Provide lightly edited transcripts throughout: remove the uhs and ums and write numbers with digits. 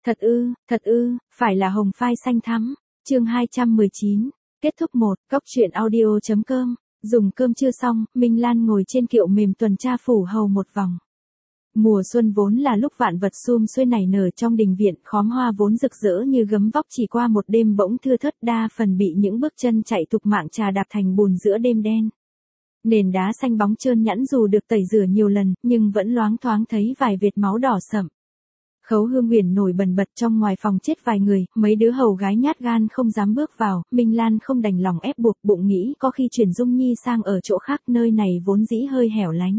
Thật ư, phải là hồng phai xanh thắm. Chương 219. Kết thúc 1, Cóc truyện audio.com. Dùng cơm trưa xong, Minh Lan ngồi trên kiệu mềm tuần tra phủ hầu một vòng. Mùa xuân vốn là lúc vạn vật sum xuê nảy nở trong đình viện, khóm hoa vốn rực rỡ như gấm vóc chỉ qua một đêm bỗng thưa thớt, đa phần bị những bước chân chạy tục mạng trà đạp thành bùn giữa đêm đen. Nền đá xanh bóng trơn nhẵn dù được tẩy rửa nhiều lần, nhưng vẫn loáng thoáng thấy vài vệt máu đỏ sậm. Khấu Hương Huyền nổi bần bật, trong ngoài phòng chết vài người, mấy đứa hầu gái nhát gan không dám bước vào. Minh Lan không đành lòng ép buộc, bụng nghĩ có khi chuyển Dung Nhi sang ở chỗ khác, nơi này vốn dĩ hơi hẻo lánh.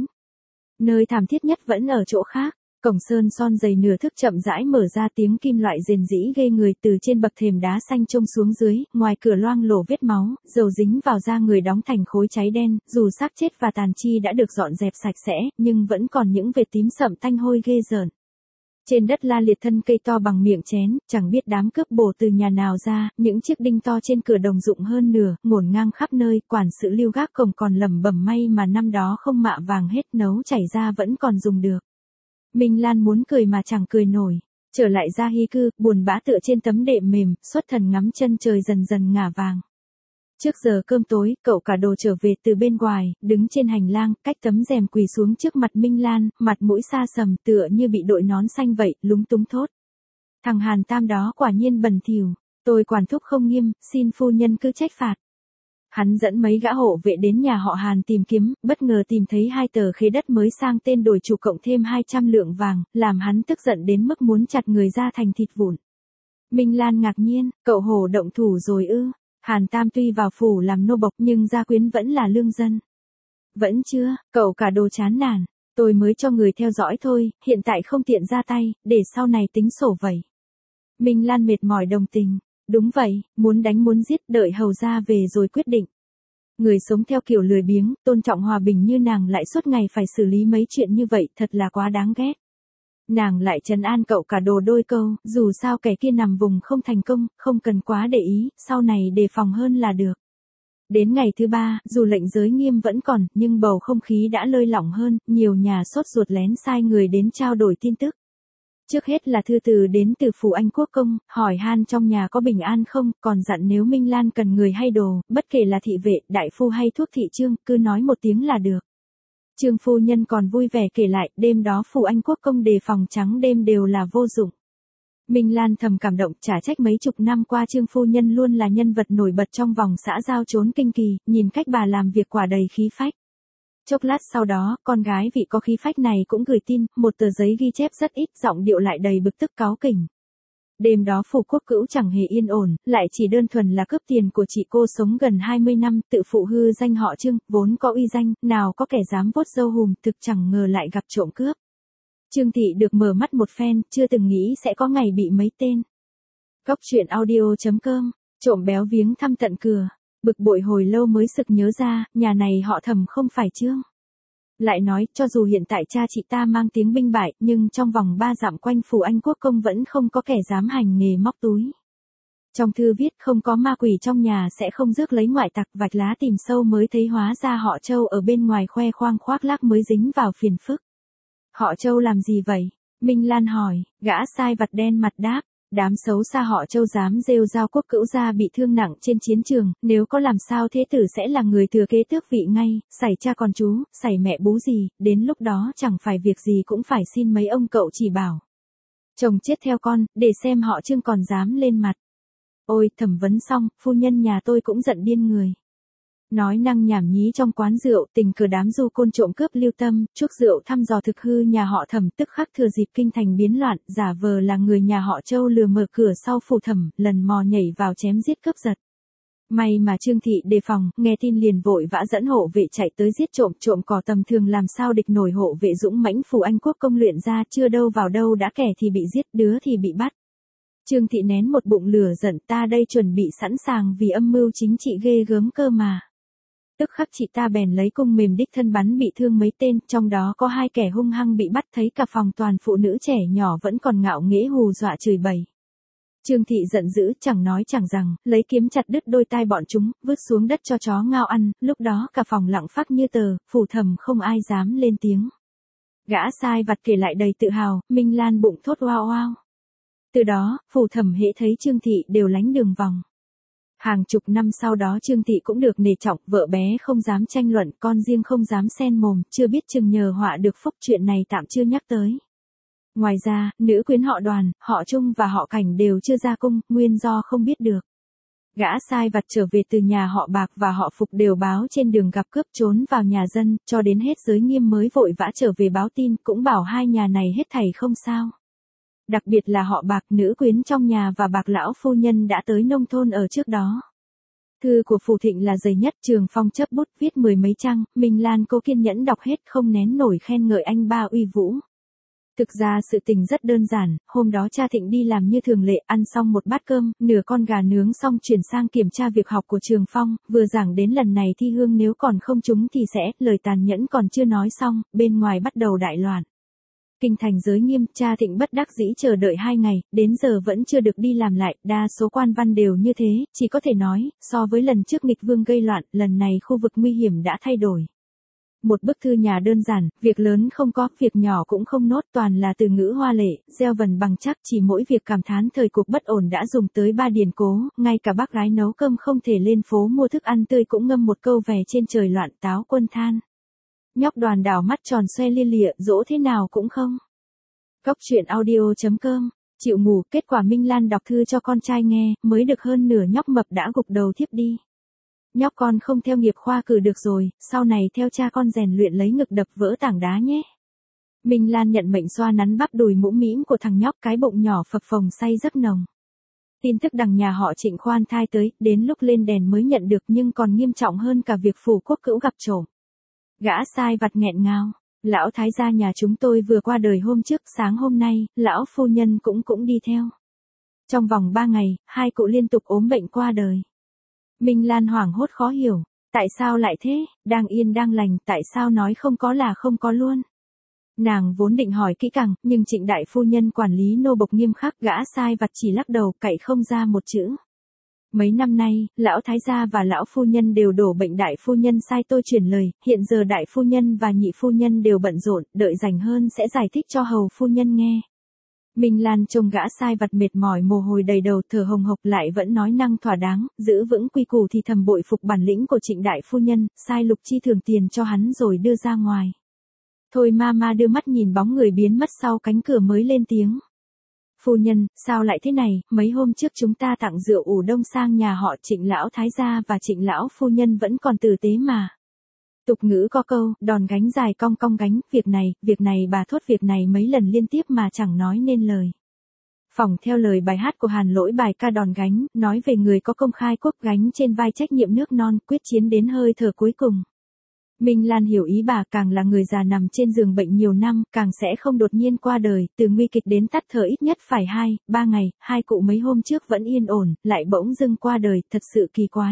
Nơi thảm thiết nhất vẫn ở chỗ khác. Cổng sơn son dày nửa thước chậm rãi mở ra, tiếng kim loại rền rĩ ghê người từ trên bậc thềm đá xanh trông xuống dưới, ngoài cửa loang lổ vết máu, dầu dính vào da người đóng thành khối cháy đen, dù xác chết và tàn chi đã được dọn dẹp sạch sẽ, nhưng vẫn còn những vệt tím sậm tanh hôi ghê rợn. Trên đất la liệt thân cây to bằng miệng chén, chẳng biết đám cướp bổ từ nhà nào ra, những chiếc đinh to trên cửa đồng dụng hơn nửa, ngổn ngang khắp nơi, quản sự lưu gác cổng còn lẩm bẩm may mà năm đó không mạ vàng hết, nấu chảy ra vẫn còn dùng được. Minh Lan muốn cười mà chẳng cười nổi. Trở lại gia hy cư, buồn bã tựa trên tấm đệm mềm, xuất thần ngắm chân trời dần dần ngả vàng. Trước giờ cơm tối, cậu cả đồ trở về từ bên ngoài, đứng trên hành lang, cách tấm rèm quỳ xuống trước mặt Minh Lan, mặt mũi xa sầm tựa như bị đội nón xanh vậy, lúng túng thốt. Thằng Hàn Tam đó quả nhiên bẩn thỉu, tôi quản thúc không nghiêm, xin phu nhân cứ trách phạt. Hắn dẫn mấy gã hộ vệ đến nhà họ Hàn tìm kiếm, bất ngờ tìm thấy 2 tờ khế đất mới sang tên đổi chủ cộng thêm 200 lượng vàng, làm hắn tức giận đến mức muốn chặt người ra thành thịt vụn. Minh Lan ngạc nhiên, cậu Hổ động thủ rồi ư? Hàn Tam tuy vào phủ làm nô bộc nhưng gia quyến vẫn là lương dân. Vẫn chưa, cậu cả đồ chán nản, tôi mới cho người theo dõi thôi, hiện tại không tiện ra tay, để sau này tính sổ vậy. Minh Lan mệt mỏi đồng tình. Đúng vậy, muốn đánh muốn giết, đợi hầu ra về rồi quyết định. Người sống theo kiểu lười biếng, tôn trọng hòa bình như nàng lại suốt ngày phải xử lý mấy chuyện như vậy, thật là quá đáng ghét. Nàng lại trấn an cậu cả đồ đôi câu, dù sao kẻ kia nằm vùng không thành công, không cần quá để ý, sau này đề phòng hơn là được. Đến ngày thứ 3, dù lệnh giới nghiêm vẫn còn, nhưng bầu không khí đã lơi lỏng hơn, nhiều nhà sốt ruột lén sai người đến trao đổi tin tức. Trước hết là thư từ đến từ phủ Anh Quốc công, hỏi han trong nhà có bình an không, còn dặn nếu Minh Lan cần người hay đồ, bất kể là thị vệ, đại phu hay thuốc thị trương, cứ nói một tiếng là được. Trương phu nhân còn vui vẻ kể lại, đêm đó phủ Anh Quốc công đề phòng trắng đêm đều là vô dụng. Minh Lan thầm cảm động, chả trách mấy chục năm qua Trương phu nhân luôn là nhân vật nổi bật trong vòng xã giao trốn kinh kỳ, nhìn cách bà làm việc quả đầy khí phách. Chốc lát sau đó, con gái vị có khí phách này cũng gửi tin, một tờ giấy ghi chép rất ít, giọng điệu lại đầy bực tức cáu kỉnh. Đêm đó phủ Quốc Cữu chẳng hề yên ổn, lại chỉ đơn thuần là cướp tiền của chị cô sống gần 20 năm, tự phụ hư danh họ Trương, vốn có uy danh, nào có kẻ dám vuốt râu hùm, thực chẳng ngờ lại gặp trộm cướp. Trương thị được mở mắt một phen, chưa từng nghĩ sẽ có ngày bị mấy tên. Cóc truyện audio.com, trộm béo viếng thăm tận cửa. Bực bội hồi lâu mới sực nhớ ra, nhà này họ Thẩm không phải Trương. Lại nói, cho dù hiện tại cha chị ta mang tiếng binh bại, nhưng trong vòng 3 dặm quanh phủ Anh Quốc công vẫn không có kẻ dám hành nghề móc túi. Trong thư viết không có ma quỷ trong nhà sẽ không rước lấy ngoại tặc, vạch lá tìm sâu mới thấy hóa ra họ Châu ở bên ngoài khoe khoang khoác lác mới dính vào phiền phức. Họ Châu làm gì vậy? Minh Lan hỏi, gã sai vặt đen mặt đáp. Đám xấu xa họ Châu dám rêu rao Quốc Cữu gia bị thương nặng trên chiến trường, nếu có làm sao thế tử sẽ là người thừa kế tước vị ngay, xảy cha con chú, xảy mẹ bú gì, đến lúc đó chẳng phải việc gì cũng phải xin mấy ông cậu chỉ bảo. Chồng chết theo con, để xem họ Trương còn dám lên mặt. Ôi, thẩm vấn xong, phu nhân nhà tôi cũng giận điên người. Nói năng nhảm nhí trong quán rượu, tình cờ đám du côn trộm cướp lưu tâm, chuốc rượu thăm dò thực hư nhà họ Thẩm, tức khắc thừa dịp kinh thành biến loạn, giả vờ là người nhà họ Châu lừa mở cửa sau phủ Thẩm, lần mò nhảy vào chém giết cướp giật. May mà Trương thị đề phòng, nghe tin liền vội vã dẫn hộ vệ chạy tới giết trộm cỏ tầm thường làm sao địch nổi hộ vệ dũng mãnh phủ Anh Quốc công luyện ra, chưa đâu vào đâu đã kẻ thì bị giết, đứa thì bị bắt. Trương thị nén một bụng lửa giận, ta đây chuẩn bị sẵn sàng vì âm mưu chính trị ghê gớm cơ mà. Tức khắc chị ta bèn lấy cung mềm đích thân bắn bị thương mấy tên, trong đó có 2 kẻ hung hăng bị bắt, thấy cả phòng toàn phụ nữ trẻ nhỏ vẫn còn ngạo nghễ hù dọa chửi bậy. Trương thị giận dữ, chẳng nói chẳng rằng, lấy kiếm chặt đứt đôi tai bọn chúng, vứt xuống đất cho chó ngao ăn, lúc đó cả phòng lặng phắc như tờ, phủ Thẩm không ai dám lên tiếng. Gã sai vặt kể lại đầy tự hào, Minh Lan bụng thốt oao oao. Từ đó, Phủ Thẩm hễ thấy Trương Thị đều lánh đường vòng. Hàng chục năm sau đó Trương Thị cũng được nể trọng, vợ bé không dám tranh luận, con riêng không dám xen mồm, chưa biết chừng nhờ họa được phúc, chuyện này tạm chưa nhắc tới. Ngoài ra, nữ quyến họ Đoàn, họ Trung và họ Cảnh đều chưa ra cung, nguyên do không biết được. Gã sai vặt trở về từ nhà họ Bạc và họ Phục đều báo trên đường gặp cướp trốn vào nhà dân, cho đến hết Giới Nghiêm mới vội vã trở về báo tin, cũng bảo hai nhà này hết thảy không sao. Đặc biệt là họ Bạc, nữ quyến trong nhà và Bạc lão phu nhân đã tới nông thôn ở trước đó. Thư của Phù Thịnh là dày nhất, Trường Phong chấp bút viết 10 mấy trang, Minh Lan cố kiên nhẫn đọc hết không nén nổi khen ngợi anh ba uy vũ. Thực ra sự tình rất đơn giản, hôm đó cha Thịnh đi làm như thường lệ, ăn xong một bát cơm, nửa con gà nướng xong chuyển sang kiểm tra việc học của Trường Phong, vừa giảng đến lần này thi hương nếu còn không trúng thì sẽ, lời tàn nhẫn còn chưa nói xong, bên ngoài bắt đầu đại loạn. Kinh thành Giới Nghiêm, cha Thịnh bất đắc dĩ chờ đợi 2 ngày, đến giờ vẫn chưa được đi làm lại, đa số quan văn đều như thế, chỉ có thể nói, so với lần trước nghịch vương gây loạn, lần này khu vực nguy hiểm đã thay đổi. Một bức thư nhà đơn giản, việc lớn không có, việc nhỏ cũng không nốt, toàn là từ ngữ hoa lệ, gieo vần bằng chắc, chỉ mỗi việc cảm thán thời cuộc bất ổn đã dùng tới 3 điển cố, ngay cả bác gái nấu cơm không thể lên phố mua thức ăn tươi cũng ngâm một câu về trên trời loạn táo quân than. Nhóc Đoàn đảo mắt tròn xoe lia lịa, dỗ thế nào cũng không. Cóc truyện audio.com, chịu ngủ, kết quả Minh Lan đọc thư cho con trai nghe, mới được hơn nửa nhóc mập đã gục đầu thiếp đi. Nhóc con không theo nghiệp khoa cử được rồi, sau này theo cha con rèn luyện lấy ngực đập vỡ tảng đá nhé. Minh Lan nhận mệnh xoa nắn bắp đùi mũm mĩm của thằng nhóc, cái bụng nhỏ phập phồng say giấc nồng. Tin tức đằng nhà họ Trịnh khoan thai tới, đến lúc lên đèn mới nhận được, nhưng còn nghiêm trọng hơn cả việc Phủ Quốc Cữu gặp trộm. Gã sai vặt nghẹn ngào, lão thái gia nhà chúng tôi vừa qua đời hôm trước, sáng hôm nay, lão phu nhân cũng đi theo. Trong vòng 3 ngày, 2 cụ liên tục ốm bệnh qua đời. Minh Lan hoảng hốt khó hiểu, tại sao lại thế, đang yên đang lành, tại sao nói không có là không có luôn. Nàng vốn định hỏi kỹ càng, nhưng Trịnh đại phu nhân quản lý nô bộc nghiêm khắc, gã sai vặt chỉ lắc đầu, cậy không ra một chữ. Mấy năm nay, lão thái gia và lão phu nhân đều đổ bệnh, đại phu nhân sai tôi truyền lời, hiện giờ đại phu nhân và nhị phu nhân đều bận rộn, đợi rảnh hơn sẽ giải thích cho hầu phu nhân nghe. Minh Lan trông gã sai vặt mệt mỏi mồ hôi đầy đầu, thở hồng hộc, lại vẫn nói năng thỏa đáng, giữ vững quy củ thì thầm bội phục bản lĩnh của Trịnh đại phu nhân, sai Lục Chi thưởng tiền cho hắn rồi đưa ra ngoài. Thôi mama đưa mắt nhìn bóng người biến mất sau cánh cửa mới lên tiếng. Phu nhân, sao lại thế này, mấy hôm trước chúng ta tặng rượu ủ đông sang nhà họ Trịnh lão thái gia và Trịnh lão phu nhân vẫn còn tử tế mà. Tục ngữ có câu, đòn gánh dài cong cong gánh, việc này bà thốt việc này mấy lần liên tiếp mà chẳng nói nên lời. Phỏng theo lời bài hát của Hàn Lỗi bài ca đòn gánh, nói về người có công khai quốc gánh trên vai trách nhiệm nước non, quyết chiến đến hơi thở cuối cùng. Minh Lan hiểu ý bà, càng là người già nằm trên giường bệnh nhiều năm, càng sẽ không đột nhiên qua đời, từ nguy kịch đến tắt thở ít nhất phải 2-3 ngày, 2 cụ mấy hôm trước vẫn yên ổn, lại bỗng dưng qua đời, thật sự kỳ quái.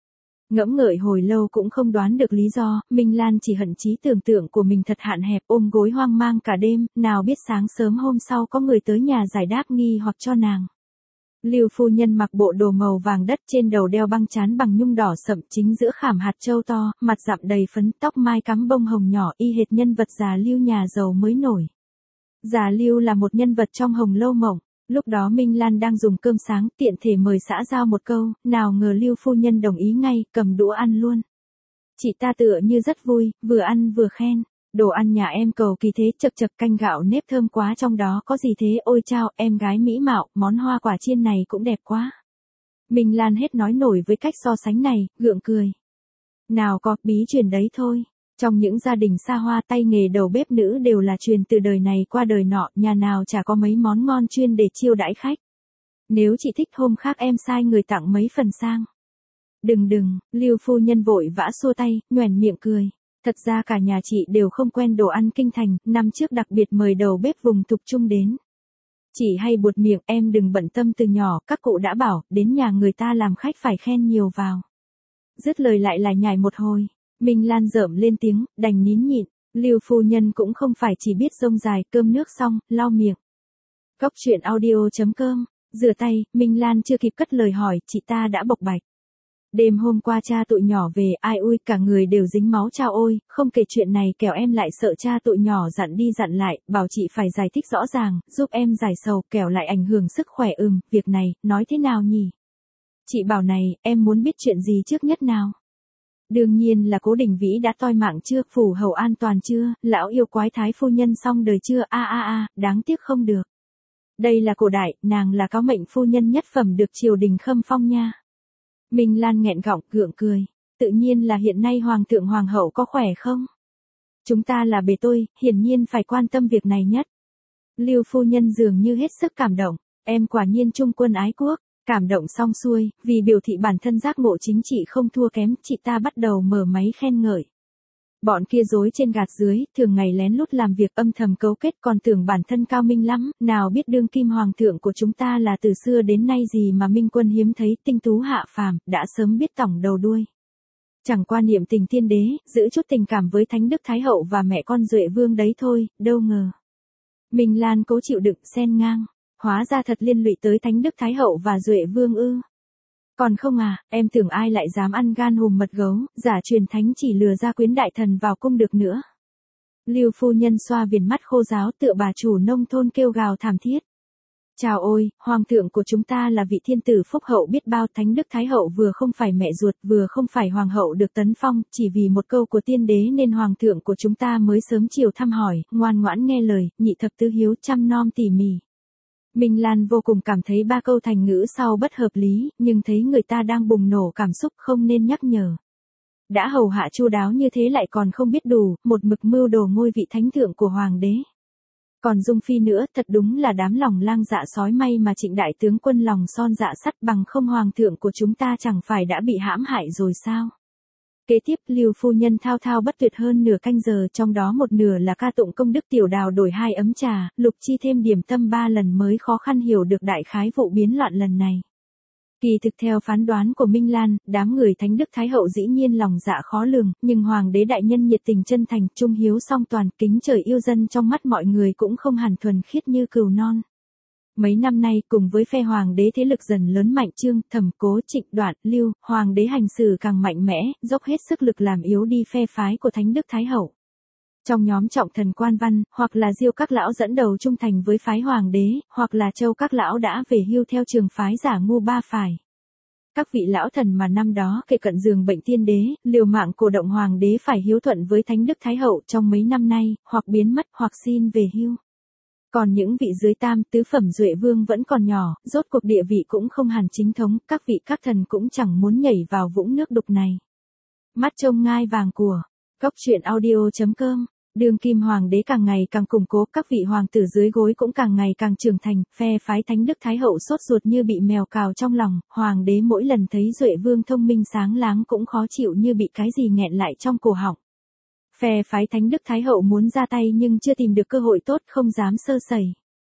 Ngẫm ngợi hồi lâu cũng không đoán được lý do, Minh Lan chỉ hận trí tưởng tượng của mình thật hạn hẹp, ôm gối hoang mang cả đêm, nào biết sáng sớm hôm sau có người tới nhà giải đáp nghi hoặc cho nàng. Lưu phu nhân mặc bộ đồ màu vàng đất, trên đầu đeo băng trán bằng nhung đỏ sậm, chính giữa khảm hạt châu to, mặt dặm đầy phấn, tóc mai cắm bông hồng nhỏ, y hệt nhân vật già Lưu nhà giàu mới nổi. Già Lưu là một nhân vật trong Hồng Lâu Mộng. Lúc đó Minh Lan đang dùng cơm sáng, tiện thể mời xã giao một câu, nào ngờ Lưu phu nhân đồng ý ngay, cầm đũa ăn luôn. Chị ta tựa như rất vui, vừa ăn vừa khen. Đồ ăn nhà em cầu kỳ thế, chật chật, canh gạo nếp thơm quá, trong đó có gì thế, ôi chao, em gái mỹ mạo, món hoa quả chiên này cũng đẹp quá. Minh Lan hết nói nổi với cách so sánh này, gượng cười. Nào có, bí truyền đấy thôi. Trong những gia đình xa hoa, tay nghề đầu bếp nữ đều là truyền từ đời này qua đời nọ, nhà nào chả có mấy món ngon chuyên để chiêu đãi khách. Nếu chị thích hôm khác em sai người tặng mấy phần sang. Đừng, Lưu phu nhân vội vã xua tay, nhoẻn miệng cười. Thật ra cả nhà chị đều không quen đồ ăn kinh thành, năm trước đặc biệt mời đầu bếp vùng Thục Trung đến. Chỉ hay buột miệng, em đừng bận tâm, từ nhỏ các cụ đã bảo, đến nhà người ta làm khách phải khen nhiều vào. Dứt lời lại lải nhải một hồi. Minh Lan rợm lên tiếng, đành nín nhịn. Lưu phu nhân cũng không phải chỉ biết rông dài, cơm nước xong, lau miệng. Cóc truyện audio.com, rửa tay, Minh Lan chưa kịp cất lời hỏi, chị ta đã bộc bạch. Đêm hôm qua cha tụi nhỏ về, ai ui cả người đều dính máu chao ôi, không kể chuyện này kẻo em lại sợ cha tụi nhỏ dặn đi dặn lại, bảo chị phải giải thích rõ ràng, giúp em giải sầu, kẻo lại ảnh hưởng sức khỏe. Việc này, nói thế nào nhỉ? Chị bảo này, em muốn biết chuyện gì trước nhất nào? Đương nhiên là Cố Đình Vĩ đã toi mạng chưa, phủ hầu an toàn chưa, lão yêu quái thái phu nhân xong đời chưa, đáng tiếc không được. Đây là cổ đại, nàng là cáo mệnh phu nhân nhất phẩm được triều đình khâm phong nha. Minh Lan nghẹn gọng, gượng cười. Tự nhiên là hiện nay hoàng thượng hoàng hậu có khỏe không? Chúng ta là bề tôi, hiển nhiên phải quan tâm việc này nhất. Lưu phu nhân dường như hết sức cảm động. Em quả nhiên trung quân ái quốc. Cảm động xong xuôi, vì biểu thị bản thân giác ngộ chính trị không thua kém, chị ta bắt đầu mở máy khen ngợi. Bọn kia dối trên gạt dưới, thường ngày lén lút làm việc âm thầm cấu kết, còn tưởng bản thân cao minh lắm, nào biết đương kim hoàng thượng của chúng ta là từ xưa đến nay gì mà minh quân hiếm thấy, tinh tú hạ phàm, đã sớm biết tổng đầu đuôi. Chẳng qua niệm tình tiên đế, giữ chút tình cảm với Thánh Đức Thái Hậu và mẹ con Duệ Vương đấy thôi, đâu ngờ. Minh Lan cố chịu đựng xen ngang, hóa ra thật liên lụy tới Thánh Đức Thái Hậu và Duệ Vương ư. Còn không à, em tưởng ai lại dám ăn gan hùm mật gấu, giả truyền thánh chỉ lừa ra quyến đại thần vào cung được nữa. Lưu phu nhân xoa viền mắt khô ráo tựa bà chủ nông thôn kêu gào thảm thiết. Chào ôi, hoàng thượng của chúng ta là vị thiên tử phúc hậu biết bao, Thánh Đức Thái Hậu vừa không phải mẹ ruột, vừa không phải hoàng hậu được tấn phong, chỉ vì một câu của tiên đế nên hoàng thượng của chúng ta mới sớm chiều thăm hỏi, ngoan ngoãn nghe lời, nhị thập tứ hiếu chăm nom tỉ mỉ. Minh Lan vô cùng cảm thấy ba câu thành ngữ sau bất hợp lý, nhưng thấy người ta đang bùng nổ cảm xúc không nên nhắc nhở. Đã hầu hạ chu đáo như thế lại còn không biết đủ, một mực mưu đồ ngôi vị thánh thượng của hoàng đế. Còn Dung Phi nữa, thật đúng là đám lòng lang dạ sói, may mà Trịnh đại tướng quân lòng son dạ sắt, bằng không hoàng thượng của chúng ta chẳng phải đã bị hãm hại rồi sao? Kế tiếp, Lưu phu nhân thao thao bất tuyệt hơn nửa canh giờ, trong đó một nửa là ca tụng công đức Tiểu Đào đổi 2 ấm trà, Lục Chi thêm điểm tâm 3 lần mới khó khăn hiểu được đại khái vụ biến loạn lần này. Kỳ thực theo phán đoán của Minh Lan, đám người Thánh Đức Thái Hậu dĩ nhiên lòng dạ khó lường, nhưng hoàng đế đại nhân nhiệt tình chân thành, trung hiếu song toàn, kính trời yêu dân trong mắt mọi người cũng không hẳn thuần khiết như cừu non. Mấy năm nay, cùng với phe hoàng đế thế lực dần lớn mạnh, Trương, Thẩm, Cố, Trịnh, Đoạn, Lưu, hoàng đế hành xử càng mạnh mẽ, dốc hết sức lực làm yếu đi phe phái của Thánh Đức Thái Hậu. Trong nhóm trọng thần quan văn, hoặc là Diêu các lão dẫn đầu trung thành với phái hoàng đế, hoặc là Châu các lão đã về hưu theo trường phái giả ngu ba phải. Các vị lão thần mà năm đó kề cận giường bệnh tiên đế, liều mạng cổ động hoàng đế phải hiếu thuận với Thánh Đức Thái Hậu trong mấy năm nay, hoặc biến mất hoặc xin về hưu. Còn những vị dưới tam tứ phẩm Duệ Vương vẫn còn nhỏ, rốt cuộc địa vị cũng không hẳn chính thống, các vị các thần cũng chẳng muốn nhảy vào vũng nước đục này. Mắt trông ngai vàng của Cóc Truyện Audio.com. Đương kim hoàng đế càng ngày càng củng cố, các vị hoàng tử dưới gối cũng càng ngày càng trưởng thành, phe phái Thánh Đức Thái Hậu sốt ruột như bị mèo cào trong lòng, hoàng đế mỗi lần thấy Duệ Vương thông minh sáng láng cũng khó chịu như bị cái gì nghẹn lại trong cổ họng. Phe phái Thánh Đức Thái Hậu muốn ra tay nhưng chưa tìm được cơ hội tốt, không dám sơ sẩy.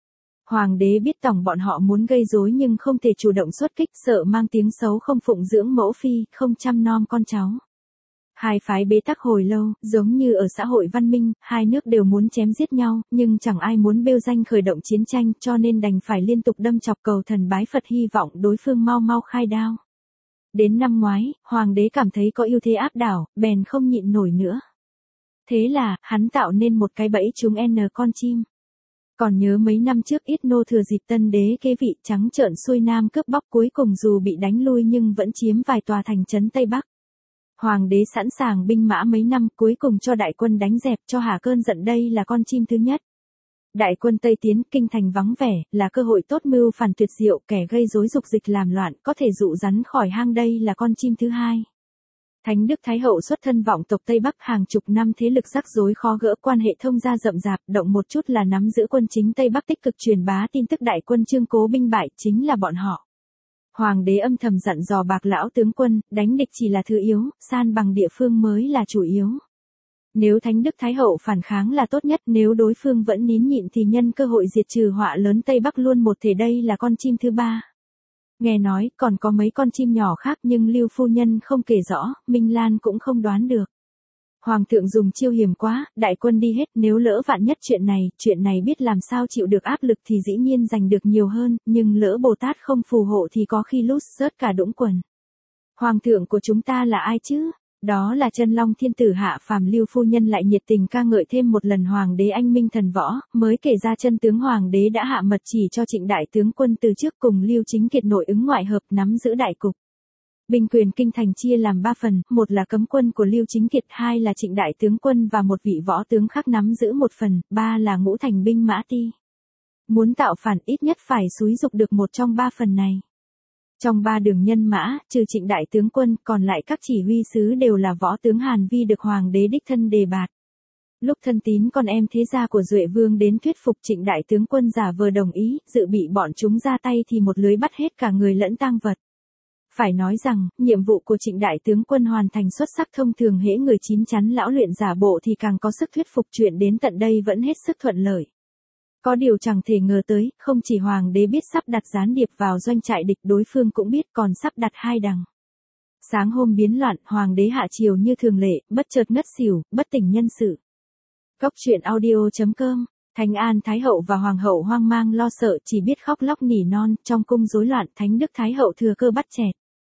Hoàng đế biết tổng bọn họ muốn gây rối nhưng không thể chủ động xuất kích, sợ mang tiếng xấu không phụng dưỡng mẫu phi, không chăm nom con cháu. Hai phái bế tắc hồi lâu, giống như ở xã hội văn minh, hai nước đều muốn chém giết nhau, nhưng chẳng ai muốn bêu danh khởi động chiến tranh, cho nên đành phải liên tục đâm chọc cầu thần bái Phật hy vọng đối phương mau mau khai đao. Đến năm ngoái, hoàng đế cảm thấy có ưu thế áp đảo, bèn không nhịn nổi nữa. Thế là, hắn tạo nên một cái bẫy trúng con chim. Còn nhớ mấy năm trước Yết Nô thừa dịp tân đế kế vị trắng trợn xuôi nam cướp bóc, cuối cùng dù bị đánh lui nhưng vẫn chiếm vài tòa thành trấn Tây Bắc. Hoàng đế sẵn sàng binh mã mấy năm, cuối cùng cho đại quân đánh dẹp, cho hả cơn giận, đây là con chim thứ nhất. Đại quân Tây tiến, kinh thành vắng vẻ, là cơ hội tốt mưu phản tuyệt diệu, kẻ gây rối dục dịch làm loạn, có thể dụ rắn khỏi hang, đây là con chim thứ hai. Thánh Đức Thái Hậu xuất thân vọng tộc Tây Bắc, hàng chục năm thế lực rắc rối khó gỡ, quan hệ thông gia rậm rạp, động một chút là nắm giữ quân chính Tây Bắc, tích cực truyền bá tin tức đại quân Trương Cố binh bại, chính là bọn họ. Hoàng đế âm thầm dặn dò bạc lão tướng quân, đánh địch chỉ là thứ yếu, san bằng địa phương mới là chủ yếu. Nếu Thánh Đức Thái Hậu phản kháng là tốt nhất, nếu đối phương vẫn nín nhịn thì nhân cơ hội diệt trừ họa lớn Tây Bắc luôn một thể, đây là con chim thứ ba. Nghe nói, còn có mấy con chim nhỏ khác nhưng Lưu phu nhân không kể rõ, Minh Lan cũng không đoán được. Hoàng thượng dùng chiêu hiểm quá, đại quân đi hết, nếu lỡ vạn nhất chuyện này biết làm sao chịu được áp lực thì dĩ nhiên giành được nhiều hơn, nhưng lỡ Bồ Tát không phù hộ thì có khi lút rớt cả đũng quần. Hoàng thượng của chúng ta là ai chứ? Đó là Chân Long thiên tử hạ phàm. Lưu phu nhân lại nhiệt tình ca ngợi thêm một lần hoàng đế anh minh thần võ, mới kể ra chân tướng hoàng đế đã hạ mật chỉ cho Trịnh đại tướng quân từ trước cùng Lưu Chính Kiệt nội ứng ngoại hợp nắm giữ đại cục. Binh quyền kinh thành chia làm 3 phần, một là cấm quân của Lưu Chính Kiệt, 2 là Trịnh đại tướng quân và một vị võ tướng khác nắm giữ 1 phần, 3 là ngũ thành binh mã ti. Muốn tạo phản ít nhất phải xúi dục được một trong 3 phần này. Trong 3 đường nhân mã, trừ Trịnh đại tướng quân, còn lại các chỉ huy sứ đều là võ tướng Hàn Vi được hoàng đế đích thân đề bạt. Lúc thân tín con em thế gia của Duệ Vương đến thuyết phục Trịnh đại tướng quân giả vờ đồng ý, dự bị bọn chúng ra tay thì một lưới bắt hết cả người lẫn tang vật. Phải nói rằng, nhiệm vụ của Trịnh đại tướng quân hoàn thành xuất sắc. Thông thường hễ người chín chắn lão luyện giả bộ thì càng có sức thuyết phục. Chuyện đến tận đây vẫn hết sức thuận lợi. Có điều chẳng thể ngờ tới, không chỉ hoàng đế biết sắp đặt gián điệp vào doanh trại địch, đối phương cũng biết còn sắp đặt 2 đằng. Sáng hôm biến loạn, hoàng đế hạ triều như thường lệ, bất chợt ngất xỉu, bất tỉnh nhân sự. Cốc truyện audio.com. Thánh An Thái hậu và hoàng hậu hoang mang lo sợ, chỉ biết khóc lóc nỉ non. Trong cung rối loạn, Thánh Đức Thái hậu thừa cơ bắt chẹt.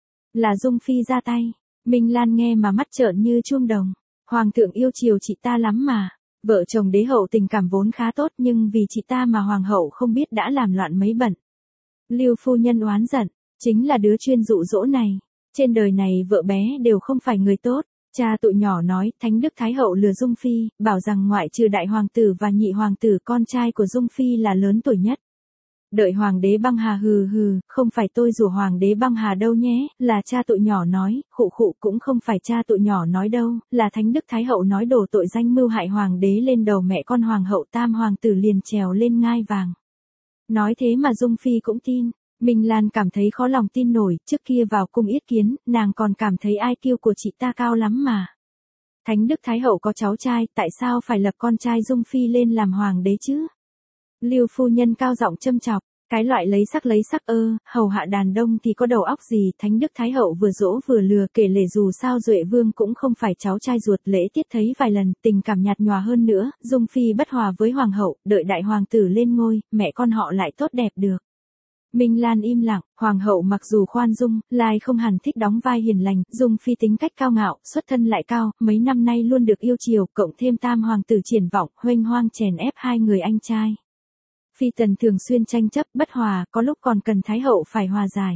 Là Dung Phi ra tay. Minh Lan nghe mà mắt trợn như chuông đồng. Hoàng thượng yêu chiều chị ta lắm mà. Vợ chồng đế hậu tình cảm vốn khá tốt, nhưng vì chị ta mà hoàng hậu không biết đã làm loạn mấy bận. Lưu phu nhân oán giận, chính là đứa chuyên dụ dỗ này. Trên đời này vợ bé đều không phải người tốt. Cha tụi nhỏ nói, Thánh Đức Thái hậu lừa Dung Phi, bảo rằng ngoại trừ đại hoàng tử và nhị hoàng tử, con trai của Dung Phi là lớn tuổi nhất. Đợi hoàng đế băng hà. Hừ hừ, không phải tôi rủ hoàng đế băng hà đâu nhé, là cha tụi nhỏ nói. Khụ khụ, cũng không phải cha tụi nhỏ nói đâu, là Thánh Đức Thái hậu nói đổ tội danh mưu hại hoàng đế lên đầu mẹ con hoàng hậu, tam hoàng tử liền trèo lên ngai vàng. Nói thế mà Dung Phi cũng tin. Minh Lan cảm thấy khó lòng tin nổi. Trước kia vào cung yết kiến, nàng còn cảm thấy ai kiêu của chị ta cao lắm mà. Thánh Đức Thái hậu có cháu trai, tại sao phải lập con trai Dung Phi lên làm hoàng đế chứ? Lưu phu nhân cao giọng châm chọc, cái loại lấy sắc hầu hạ đàn đông thì có đầu óc gì. Thánh Đức Thái hậu vừa dỗ vừa lừa, kể lể dù sao Duệ Vương cũng không phải cháu trai ruột. Lễ tiết thấy vài lần, tình cảm nhạt nhòa hơn nữa. Dung Phi bất hòa với hoàng hậu, đợi đại hoàng tử lên ngôi, mẹ con họ lại tốt đẹp được. Minh Lan im lặng. Hoàng hậu mặc dù khoan dung, lại không hẳn thích đóng vai hiền lành. Dung Phi tính cách cao ngạo, xuất thân lại cao, mấy năm nay luôn được yêu chiều, cộng thêm tam hoàng tử triển vọng, huênh hoang chèn ép 2 người anh trai. Phi tần thường xuyên tranh chấp, bất hòa, có lúc còn cần Thái hậu phải hòa giải.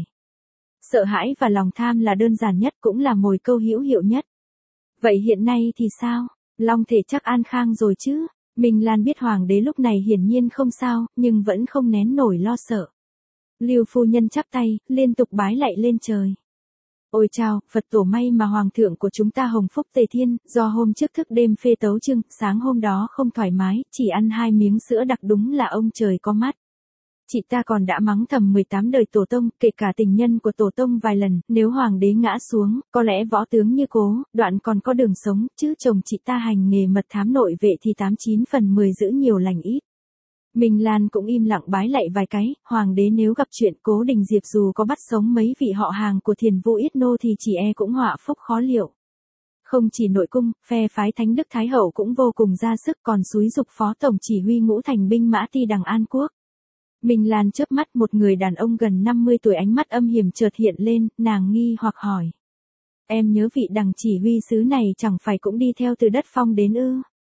Sợ hãi và lòng tham là đơn giản nhất, cũng là mồi câu hữu hiệu nhất. Vậy hiện nay thì sao? Long thể chắc an khang rồi chứ? Minh Lan biết hoàng đế lúc này hiển nhiên không sao, nhưng vẫn không nén nổi lo sợ. Lưu phu nhân chắp tay, liên tục bái lạy lên trời. Ôi chao, Phật tổ may mà hoàng thượng của chúng ta hồng phúc tề thiên, do hôm trước thức đêm phê tấu chương, sáng hôm đó không thoải mái, chỉ ăn 2 miếng sữa đặc, đúng là ông trời có mắt. Chị ta còn đã mắng thầm 18 đời tổ tông, kể cả tình nhân của tổ tông vài lần. Nếu hoàng đế ngã xuống, có lẽ võ tướng như Cố Đoạn còn có đường sống, chứ chồng chị ta hành nghề mật thám nội vệ thì 89 phần 10 giữ nhiều lành ít. Minh Lan cũng im lặng bái lạy vài cái. Hoàng đế nếu gặp chuyện Cố Đình Diệp dù có bắt sống mấy vị họ hàng của Thiền Vu Yết Nô thì chỉ cũng họa phúc khó liệu. Không chỉ nội cung, phe phái Thánh Đức Thái hậu cũng vô cùng ra sức, còn xúi dục phó tổng chỉ huy ngũ thành binh mã ti Đằng An Quốc. Minh Lan chớp mắt, một người đàn ông gần 50 tuổi ánh mắt âm hiểm chợt hiện lên, nàng nghi hoặc hỏi. Em nhớ vị Đằng chỉ huy sứ này chẳng phải cũng đi theo từ đất Phong đến ư?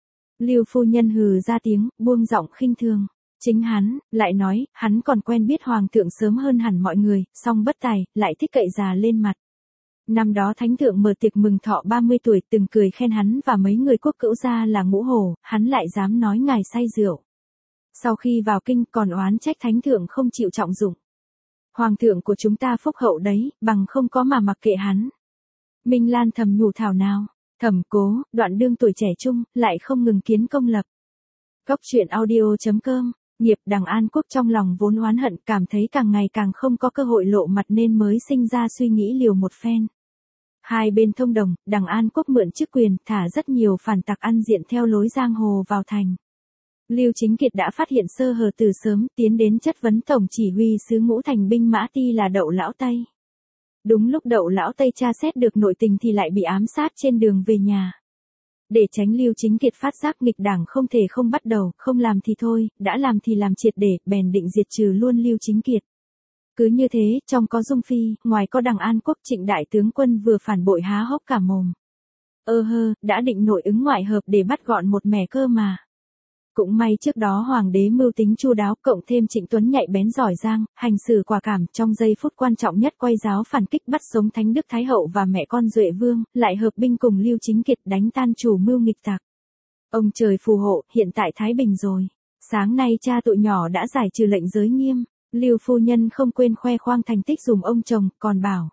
Lưu phu nhân hừ ra tiếng, buông giọng khinh thường. Chính hắn, lại nói, hắn còn quen biết hoàng thượng sớm hơn hẳn mọi người, song bất tài, lại thích cậy già lên mặt. Năm đó thánh thượng mở tiệc mừng thọ 30 tuổi, từng cười khen hắn và mấy người quốc cữu gia là ngũ hổ, hắn lại dám nói ngài say rượu. Sau khi vào kinh còn oán trách thánh thượng không chịu trọng dụng. Hoàng thượng của chúng ta phúc hậu đấy, bằng không có mà mặc kệ hắn. Minh Lan thầm nhủ thảo nào. Thẩm Cố Đoạn đương tuổi trẻ trung, lại không ngừng kiến công lập. Cốc truyện audio.com. Nghiệp Đằng An Quốc trong lòng vốn oán hận, cảm thấy càng ngày càng không có cơ hội lộ mặt nên mới sinh ra suy nghĩ liều một phen. Hai bên thông đồng, Đằng An Quốc mượn chức quyền, thả rất nhiều phản tặc ăn diện theo lối giang hồ vào thành. Lưu Chính Kiệt đã phát hiện sơ hở từ sớm, tiến đến chất vấn tổng chỉ huy sứ ngũ thành binh mã ti là Đậu Lão Tây. Đúng lúc Đậu Lão Tây tra xét được nội tình thì lại bị ám sát trên đường về nhà. Để tránh Lưu Chính Kiệt phát giác nghịch đảng không thể không bắt đầu, không làm thì thôi, đã làm thì làm triệt để, bèn định diệt trừ luôn Lưu Chính Kiệt. Cứ như thế, trong có Dung Phi, ngoài có đằng An Quốc, Trịnh đại tướng quân vừa phản bội há hốc cả mồm. Đã định nội ứng ngoại hợp để bắt gọn một mẻ cơ mà. Cũng may trước đó hoàng đế mưu tính chu đáo, cộng thêm Trịnh Tuấn nhạy bén giỏi giang, hành xử quả cảm, trong giây phút quan trọng nhất quay giáo phản kích bắt sống Thánh Đức Thái Hậu và mẹ con Duệ Vương, lại hợp binh cùng Lưu Chính Kiệt đánh tan chủ mưu nghịch tặc. Ông trời phù hộ, hiện tại Thái Bình rồi. Sáng nay cha tụi nhỏ đã giải trừ lệnh giới nghiêm, Lưu phu nhân không quên khoe khoang thành tích dùm ông chồng, còn bảo: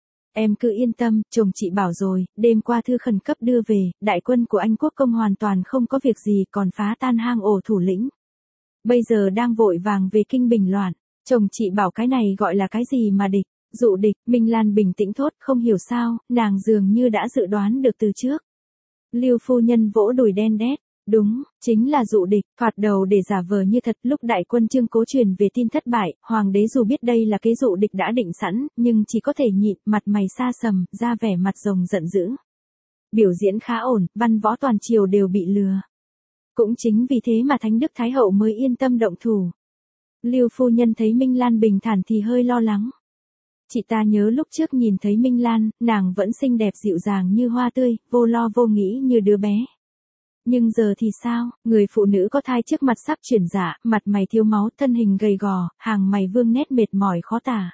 em cứ yên tâm, chồng chị bảo rồi, đêm qua thư khẩn cấp đưa về, đại quân của Anh Quốc công hoàn toàn không có việc gì, còn phá tan hang ổ thủ lĩnh. Bây giờ đang vội vàng về kinh bình loạn. Chồng chị bảo cái này gọi là cái gì mà địch, dụ địch. Minh Lan bình tĩnh thốt, không hiểu sao, nàng dường như đã dự đoán được từ trước. Lưu phu nhân vỗ đùi đen đét. Đúng, chính là dụ địch, thoạt đầu để giả vờ như thật. Lúc đại quân Trương Cố truyền về tin thất bại, hoàng đế dù biết đây là kế dụ địch đã định sẵn, nhưng chỉ có thể nhịn, mặt mày xa sầm, ra vẻ mặt rồng giận dữ. Biểu diễn khá ổn, văn võ toàn triều đều bị lừa. Cũng chính vì thế mà Thánh Đức Thái Hậu mới yên tâm động thủ. Lưu phu nhân thấy Minh Lan bình thản thì hơi lo lắng. Chị ta nhớ lúc trước nhìn thấy Minh Lan, nàng vẫn xinh đẹp dịu dàng như hoa tươi, vô lo vô nghĩ như đứa bé. Nhưng giờ thì sao, người phụ nữ có thai trước mặt sắp chuyển dạ, mặt mày thiếu máu, thân hình gầy gò, hàng mày vương nét mệt mỏi khó tả.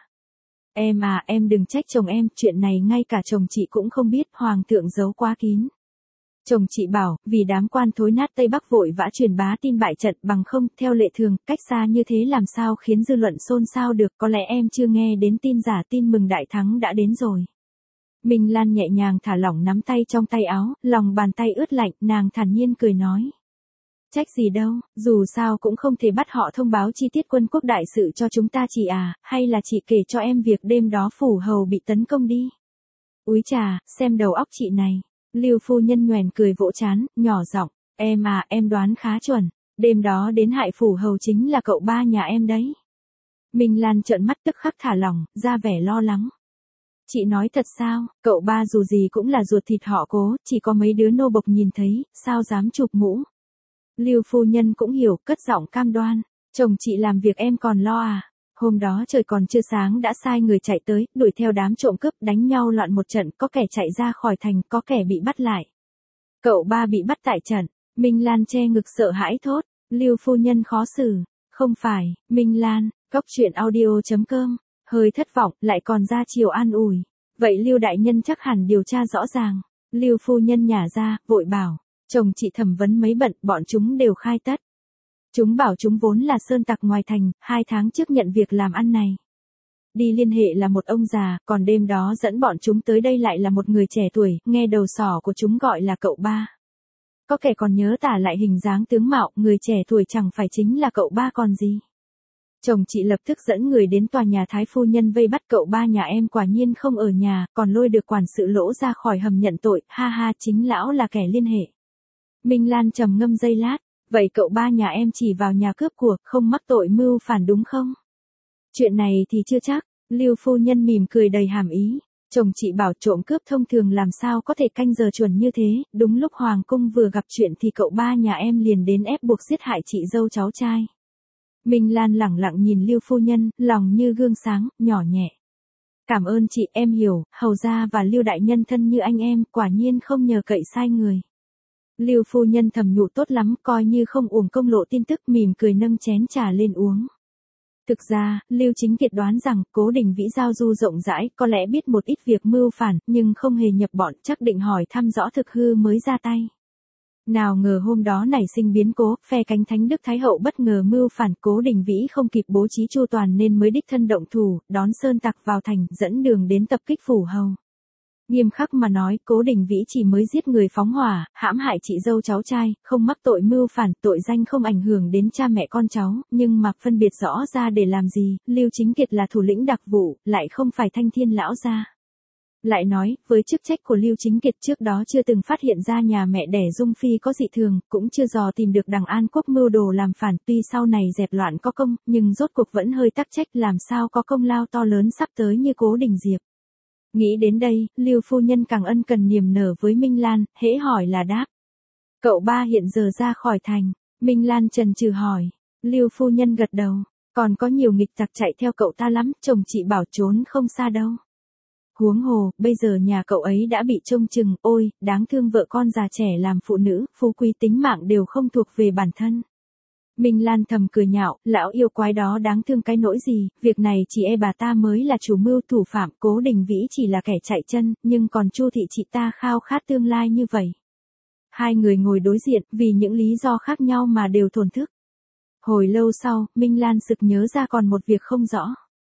Em à, em đừng trách chồng em, chuyện này ngay cả chồng chị cũng không biết, hoàng thượng giấu quá kín. Chồng chị bảo, vì đám quan thối nát Tây Bắc vội vã truyền bá tin bại trận, bằng không, theo lệ thường, cách xa như thế làm sao khiến dư luận xôn xao được, có lẽ em chưa nghe đến tin giả, tin mừng đại thắng đã đến rồi. Minh Lan nhẹ nhàng thả lỏng nắm tay trong tay áo, lòng bàn tay ướt lạnh, nàng thản nhiên cười nói. Trách gì đâu, dù sao cũng không thể bắt họ thông báo chi tiết quân quốc đại sự cho chúng ta chị à, hay là chị kể cho em việc đêm đó phủ hầu bị tấn công đi. Úi trà, xem đầu óc chị này. Lưu phu nhân nhoẻn cười vỗ trán, nhỏ giọng, em à, em đoán khá chuẩn, đêm đó đến hại phủ hầu chính là cậu ba nhà em đấy. Minh Lan trợn mắt tức khắc thả lỏng, ra vẻ lo lắng. Chị nói thật sao, cậu ba dù gì cũng là ruột thịt họ Cố, chỉ có mấy đứa nô bộc nhìn thấy, sao dám chụp mũ. Lưu phu nhân cũng hiểu, cất giọng cam đoan, chồng chị làm việc em còn lo à. Hôm đó trời còn chưa sáng đã sai người chạy tới, đuổi theo đám trộm cướp, đánh nhau loạn một trận, có kẻ chạy ra khỏi thành, có kẻ bị bắt lại. Cậu ba bị bắt tại trận. Minh Lan che ngực sợ hãi thốt. Lưu phu nhân khó xử. Không phải, Minh Lan, Cóc Truyện Audio.com. Hơi thất vọng, lại còn ra chiều an ủi. Vậy Lưu đại nhân chắc hẳn điều tra rõ ràng. Lưu phu nhân nhả ra, vội bảo. Chồng chị thẩm vấn mấy bận, bọn chúng đều khai tất. Chúng bảo chúng vốn là sơn tặc ngoài thành, 2 tháng trước nhận việc làm ăn này. Đi liên hệ là một ông già, còn đêm đó dẫn bọn chúng tới đây lại là một người trẻ tuổi, nghe đầu sỏ của chúng gọi là cậu ba. Có kẻ còn nhớ tả lại hình dáng tướng mạo, người trẻ tuổi chẳng phải chính là cậu ba còn gì. Chồng chị lập tức dẫn người đến tòa nhà Thái phu nhân vây bắt cậu ba nhà em, quả nhiên không ở nhà, còn lôi được quản sự Lỗ ra khỏi hầm nhận tội, ha ha, chính lão là kẻ liên hệ. Minh Lan trầm ngâm giây lát. Vậy cậu ba nhà em chỉ vào nhà cướp của, không mắc tội mưu phản đúng không? Chuyện này thì chưa chắc. Lưu phu nhân mỉm cười đầy hàm ý. Chồng chị bảo trộm cướp thông thường làm sao có thể canh giờ chuẩn như thế, đúng lúc hoàng cung vừa gặp chuyện thì cậu ba nhà em liền đến ép buộc giết hại chị dâu cháu trai. Minh Lan lẳng lặng nhìn Lưu phu nhân, lòng như gương sáng, nhỏ nhẹ. Cảm ơn chị, em hiểu, hầu gia và Lưu đại nhân thân như anh em, quả nhiên không nhờ cậy sai người. Lưu phu nhân thầm nhủ tốt lắm, coi như không uổng công lộ tin tức, mỉm cười nâng chén trà lên uống. Thực ra, Lưu Chính Kiệt đoán rằng, Cố Đình Vĩ giao du rộng rãi, có lẽ biết một ít việc mưu phản, nhưng không hề nhập bọn, chắc định hỏi thăm rõ thực hư mới ra tay. Nào ngờ hôm đó nảy sinh biến cố, phe cánh Thánh Đức Thái Hậu bất ngờ mưu phản, Cố Đình Vĩ không kịp bố trí chu toàn nên mới đích thân động thủ, đón sơn tặc vào thành, dẫn đường đến tập kích phủ hầu. Nghiêm khắc mà nói, Cố Đình Vĩ chỉ mới giết người phóng hỏa, hãm hại chị dâu cháu trai, không mắc tội mưu phản, tội danh không ảnh hưởng đến cha mẹ con cháu, nhưng mà phân biệt rõ ra để làm gì, Lưu Chính Kiệt là thủ lĩnh đặc vụ, lại không phải Thanh Thiên lão gia. Lại nói, với chức trách của Lưu Chính Kiệt trước đó chưa từng phát hiện ra nhà mẹ đẻ Dung Phi có dị thường, cũng chưa dò tìm được đằng An Quốc mưu đồ làm phản, tuy sau này dẹp loạn có công, nhưng rốt cuộc vẫn hơi tắc trách, làm sao có công lao to lớn sắp tới như Cố Đình Diệp. Nghĩ đến đây, Lưu phu nhân càng ân cần niềm nở với Minh Lan, hễ hỏi là đáp. Cậu ba hiện giờ ra khỏi thành. Minh Lan chần chừ hỏi. Lưu phu nhân gật đầu. Còn có nhiều nghịch tặc chạy theo cậu ta lắm, chồng chị bảo trốn không xa đâu. Huống hồ, bây giờ nhà cậu ấy đã bị trông chừng, ôi, đáng thương vợ con già trẻ làm phụ nữ, phú quý tính mạng đều không thuộc về bản thân. Minh Lan thầm cười nhạo, lão yêu quái đó đáng thương cái nỗi gì, việc này chỉ e bà ta mới là chủ mưu thủ phạm, Cố Đình Vĩ chỉ là kẻ chạy chân, nhưng còn Chu thị chị ta khao khát tương lai như vậy. Hai người ngồi đối diện, vì những lý do khác nhau mà đều thổn thức. Hồi lâu sau, Minh Lan sực nhớ ra còn một việc không rõ.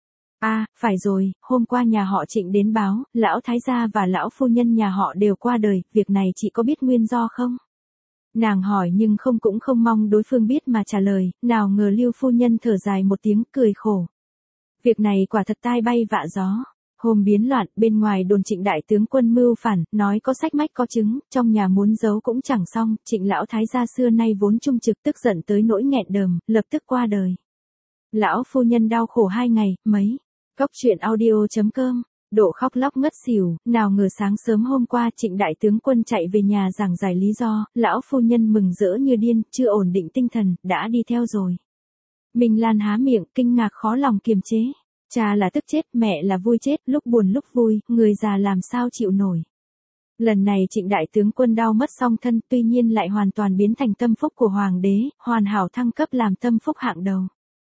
Phải rồi, hôm qua nhà họ Trịnh đến báo, lão thái gia và lão phu nhân nhà họ đều qua đời, việc này chị có biết nguyên do không? Nàng hỏi nhưng cũng không mong đối phương biết mà trả lời, nào ngờ Lưu phu nhân thở dài một tiếng cười khổ. Việc này quả thật tai bay vạ gió. Hôm biến loạn, bên ngoài đồn Trịnh đại tướng quân mưu phản, nói có sách mách có chứng, trong nhà muốn giấu cũng chẳng xong, Trịnh lão thái gia xưa nay vốn trung trực tức giận tới nỗi nghẹn đờm, lập tức qua đời. Lão phu nhân đau khổ 2 ngày, mấy. Cóc truyện audio.com, Độ khóc lóc ngất xỉu, nào ngờ sáng sớm hôm qua Trịnh đại tướng quân chạy về nhà giảng giải lý do, lão phu nhân mừng rỡ như điên, chưa ổn định tinh thần, đã đi theo rồi. Minh Lan há miệng, kinh ngạc khó lòng kiềm chế. Cha là tức chết, mẹ là vui chết, lúc buồn lúc vui, người già làm sao chịu nổi. Lần này Trịnh đại tướng quân đau mất song thân, tuy nhiên lại hoàn toàn biến thành tâm phúc của hoàng đế, hoàn hảo thăng cấp làm tâm phúc hạng đầu.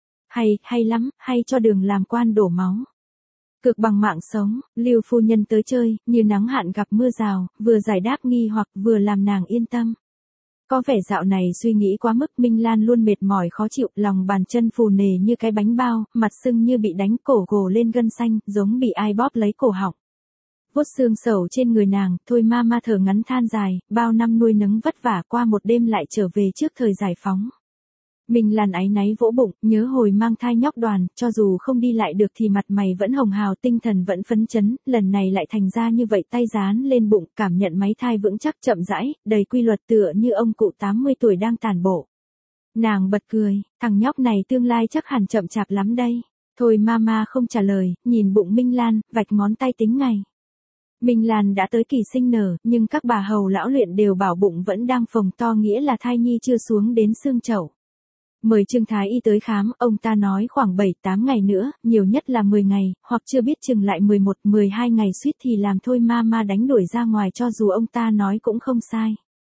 Hay lắm, hay cho đường làm quan đổ máu. Cược bằng mạng sống, Lưu phu nhân tới chơi, như nắng hạn gặp mưa rào, vừa giải đáp nghi hoặc vừa làm nàng yên tâm. Có vẻ dạo này suy nghĩ quá mức, Minh Lan luôn mệt mỏi khó chịu, lòng bàn chân phù nề như cái bánh bao, mặt sưng như bị đánh, cổ gồ lên gân xanh, giống bị ai bóp lấy cổ họng. Vuốt xương sầu trên người nàng, thôi ma thở ngắn than dài, bao năm nuôi nấng vất vả qua một đêm lại trở về trước thời giải phóng. Minh Lan áy náy vỗ bụng, nhớ hồi mang thai nhóc Đoàn, cho dù không đi lại được thì mặt mày vẫn hồng hào, tinh thần vẫn phấn chấn, lần này lại thành ra như vậy, tay dán lên bụng, cảm nhận máy thai vững chắc chậm rãi, đầy quy luật tựa như ông cụ 80 tuổi đang tàn bộ. Nàng bật cười, thằng nhóc này tương lai chắc hẳn chậm chạp lắm đây. Thôi mama không trả lời, nhìn bụng Minh Lan, vạch ngón tay tính ngày. Minh Lan đã tới kỳ sinh nở, nhưng các bà hầu lão luyện đều bảo bụng vẫn đang phồng to, nghĩa là thai nhi chưa xuống đến xương chậu. Mời Trương Thái Y tới khám, ông ta nói khoảng 7-8 ngày nữa, nhiều nhất là 10 ngày, hoặc chưa biết chừng lại 11-12 ngày, suýt thì làm thôi mama đánh đuổi ra ngoài, cho dù ông ta nói cũng không sai.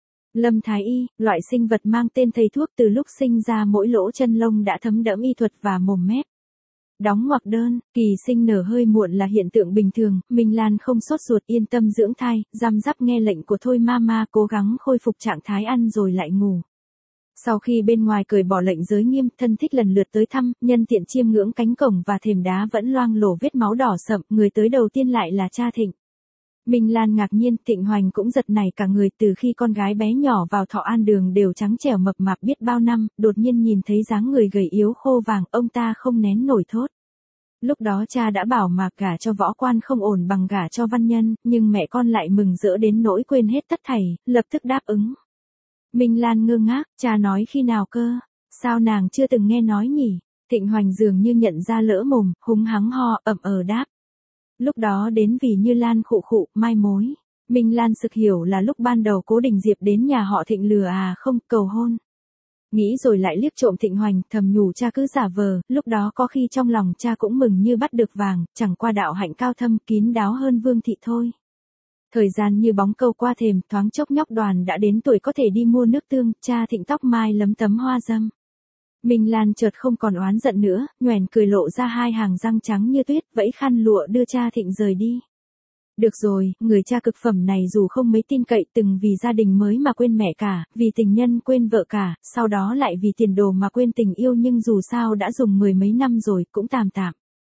Lâm Thái Y, loại sinh vật mang tên thầy thuốc, từ lúc sinh ra mỗi lỗ chân lông đã thấm đẫm y thuật và mồm mép. Đóng ngoặc đơn, kỳ sinh nở hơi muộn là hiện tượng bình thường, Minh Lan không sốt ruột, yên tâm dưỡng thai, răm rắp nghe lệnh của thôi mama, cố gắng khôi phục trạng thái ăn rồi lại ngủ. Sau khi bên ngoài cởi bỏ lệnh giới nghiêm, thân thích lần lượt tới thăm, nhân tiện chiêm ngưỡng cánh cổng và thềm đá vẫn loang lổ vết máu đỏ sậm, người tới đầu tiên lại là cha Thịnh. Minh Lan ngạc nhiên, Thịnh Hoành cũng giật nảy cả người, từ khi con gái bé nhỏ vào Thọ An Đường đều trắng trẻo mập mạp biết bao năm, đột nhiên nhìn thấy dáng người gầy yếu khô vàng, ông ta không nén nổi thốt. Lúc đó cha đã bảo mà gả cho võ quan không ổn bằng gả cho văn nhân, nhưng mẹ con lại mừng rỡ đến nỗi quên hết tất thảy, lập tức đáp ứng. Minh Lan ngơ ngác, cha nói khi nào cơ? Sao nàng chưa từng nghe nói nhỉ? Thịnh Hoành dường như nhận ra lỡ mồm, húng hắng ho, đáp. Lúc đó đến vì Như Lan khụ khụ, mai mối. Minh Lan sực hiểu là lúc ban đầu Cố Đình Diệp đến nhà họ Thịnh lừa không, cầu hôn. Nghĩ rồi lại liếc trộm Thịnh Hoành, thầm nhủ cha cứ giả vờ, lúc đó có khi trong lòng cha cũng mừng như bắt được vàng, chẳng qua đạo hạnh cao thâm kín đáo hơn Vương thị thôi. Thời gian như bóng câu qua thềm, thoáng chốc nhóc Đoàn đã đến tuổi có thể đi mua nước tương, cha Thịnh tóc mai lấm tấm hoa dâm. Minh Lan chợt không còn oán giận nữa, nhoẻn cười lộ ra 2 hàng răng trắng như tuyết, vẫy khăn lụa đưa cha Thịnh rời đi. Được rồi, người cha cực phẩm này dù không mấy tin cậy, từng vì gia đình mới mà quên mẹ cả, vì tình nhân quên vợ cả, sau đó lại vì tiền đồ mà quên tình yêu, nhưng dù sao đã dùng 10 mấy năm rồi, cũng tạm tạm.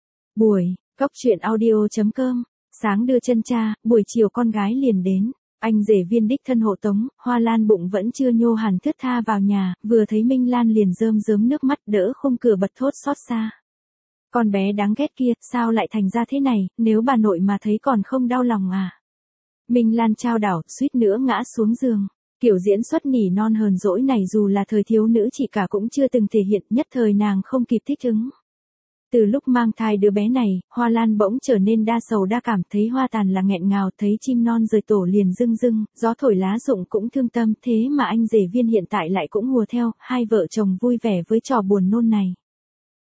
Cóc truyện audio.com. Sáng đưa chân cha, buổi chiều con gái liền đến. Anh rể Viên đích thân hộ tống, Hoa Lan bụng vẫn chưa nhô hẳn thướt tha vào nhà, vừa thấy Minh Lan liền rơm rớm nước mắt, đỡ khung cửa bật thốt xót xa. Con bé đáng ghét kia, sao lại thành ra thế này, nếu bà nội mà thấy còn không đau lòng à? Minh Lan chao đảo, suýt nữa ngã xuống giường. Kiểu diễn xuất nỉ non hờn dỗi này dù là thời thiếu nữ chị cả cũng chưa từng thể hiện, nhất thời nàng không kịp thích ứng. Từ lúc mang thai đứa bé này, Hoa Lan bỗng trở nên đa sầu đa cảm, thấy hoa tàn là nghẹn ngào, thấy chim non rời tổ liền rưng rưng, gió thổi lá rụng cũng thương tâm, thế mà anh rể Viên hiện tại lại cũng hùa theo, hai vợ chồng vui vẻ với trò buồn nôn này.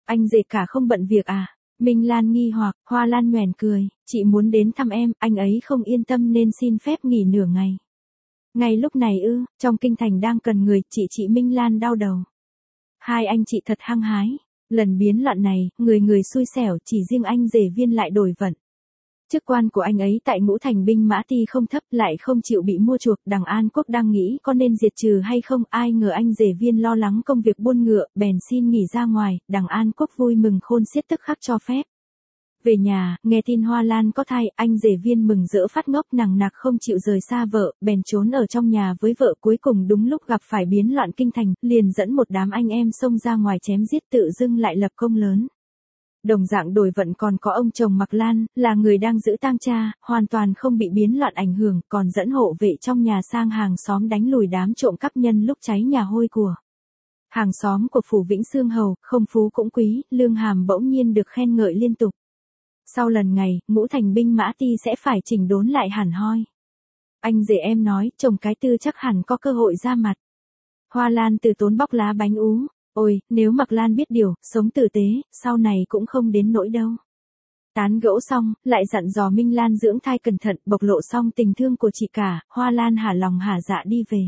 Anh rể cả không bận việc à? Minh Lan nghi hoặc, Hoa Lan nhoẻn cười, chị muốn đến thăm em, anh ấy không yên tâm nên xin phép nghỉ nửa ngày. Ngay lúc này trong kinh thành đang cần người, chị Minh Lan đau đầu. Hai anh chị thật hăng hái. Lần biến loạn này, người người xui xẻo, chỉ riêng anh rể Viên lại đổi vận. Chức quan của anh ấy tại Ngũ Thành binh mã ti không thấp, lại không chịu bị mua chuộc. Đằng An Quốc đang nghĩ có nên diệt trừ hay không, ai ngờ anh rể Viên lo lắng công việc buôn ngựa, bèn xin nghỉ ra ngoài. Đằng An Quốc vui mừng khôn xiết, tức khắc cho phép. Về nhà, nghe tin Hoa Lan có thai, anh rể Viên mừng rỡ phát ngốc, nằng nặc không chịu rời xa vợ, bèn trốn ở trong nhà với vợ. Cuối cùng đúng lúc gặp phải biến loạn kinh thành, liền dẫn một đám anh em xông ra ngoài chém giết, tự dưng lại lập công lớn. Đồng dạng đổi vận còn có ông chồng Mạc Lan, là người đang giữ tang cha, hoàn toàn không bị biến loạn ảnh hưởng, còn dẫn hộ vệ trong nhà sang hàng xóm đánh lùi đám trộm cắp nhân lúc cháy nhà hôi của. Hàng xóm của phủ Vĩnh Xương Hầu, không phú cũng quý, lương hàm bỗng nhiên được khen ngợi liên tục. Sau lần ngày, Ngũ Thành binh mã ti sẽ phải chỉnh đốn lại hẳn hoi. Anh rể em nói, chồng cái tư chắc hẳn có cơ hội ra mặt. Hoa Lan từ tốn bóc lá bánh ú. Ôi, nếu Mạc Lan biết điều, sống tử tế, sau này cũng không đến nỗi đâu. Tán gẫu xong, lại dặn dò Minh Lan dưỡng thai cẩn thận, bộc lộ xong tình thương của chị cả, Hoa Lan hả lòng hả dạ đi về.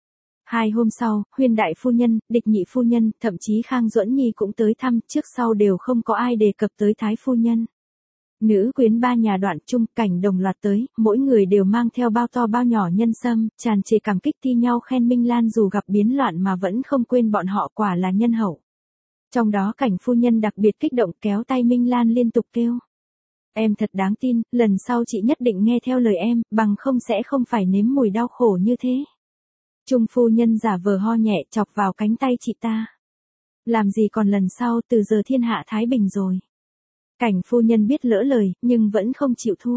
2 hôm sau, Huyên đại phu nhân, Địch nhị phu nhân, thậm chí Khang Duẫn Nhi cũng tới thăm, trước sau đều không có ai đề cập tới Thái phu nhân. Nữ quyến ba nhà Đoạn Trung Cảnh đồng loạt tới, mỗi người đều mang theo bao to bao nhỏ nhân sâm, tràn trề cảm kích thi nhau khen Minh Lan dù gặp biến loạn mà vẫn không quên bọn họ, quả là nhân hậu. Trong đó Cảnh phu nhân đặc biệt kích động, kéo tay Minh Lan liên tục kêu. Em thật đáng tin, lần sau chị nhất định nghe theo lời em, bằng không sẽ không phải nếm mùi đau khổ như thế. Trung phu nhân giả vờ ho nhẹ chọc vào cánh tay chị ta. Làm gì còn lần sau, từ giờ thiên hạ thái bình rồi. Cảnh phu nhân biết lỡ lời, nhưng vẫn không chịu thua.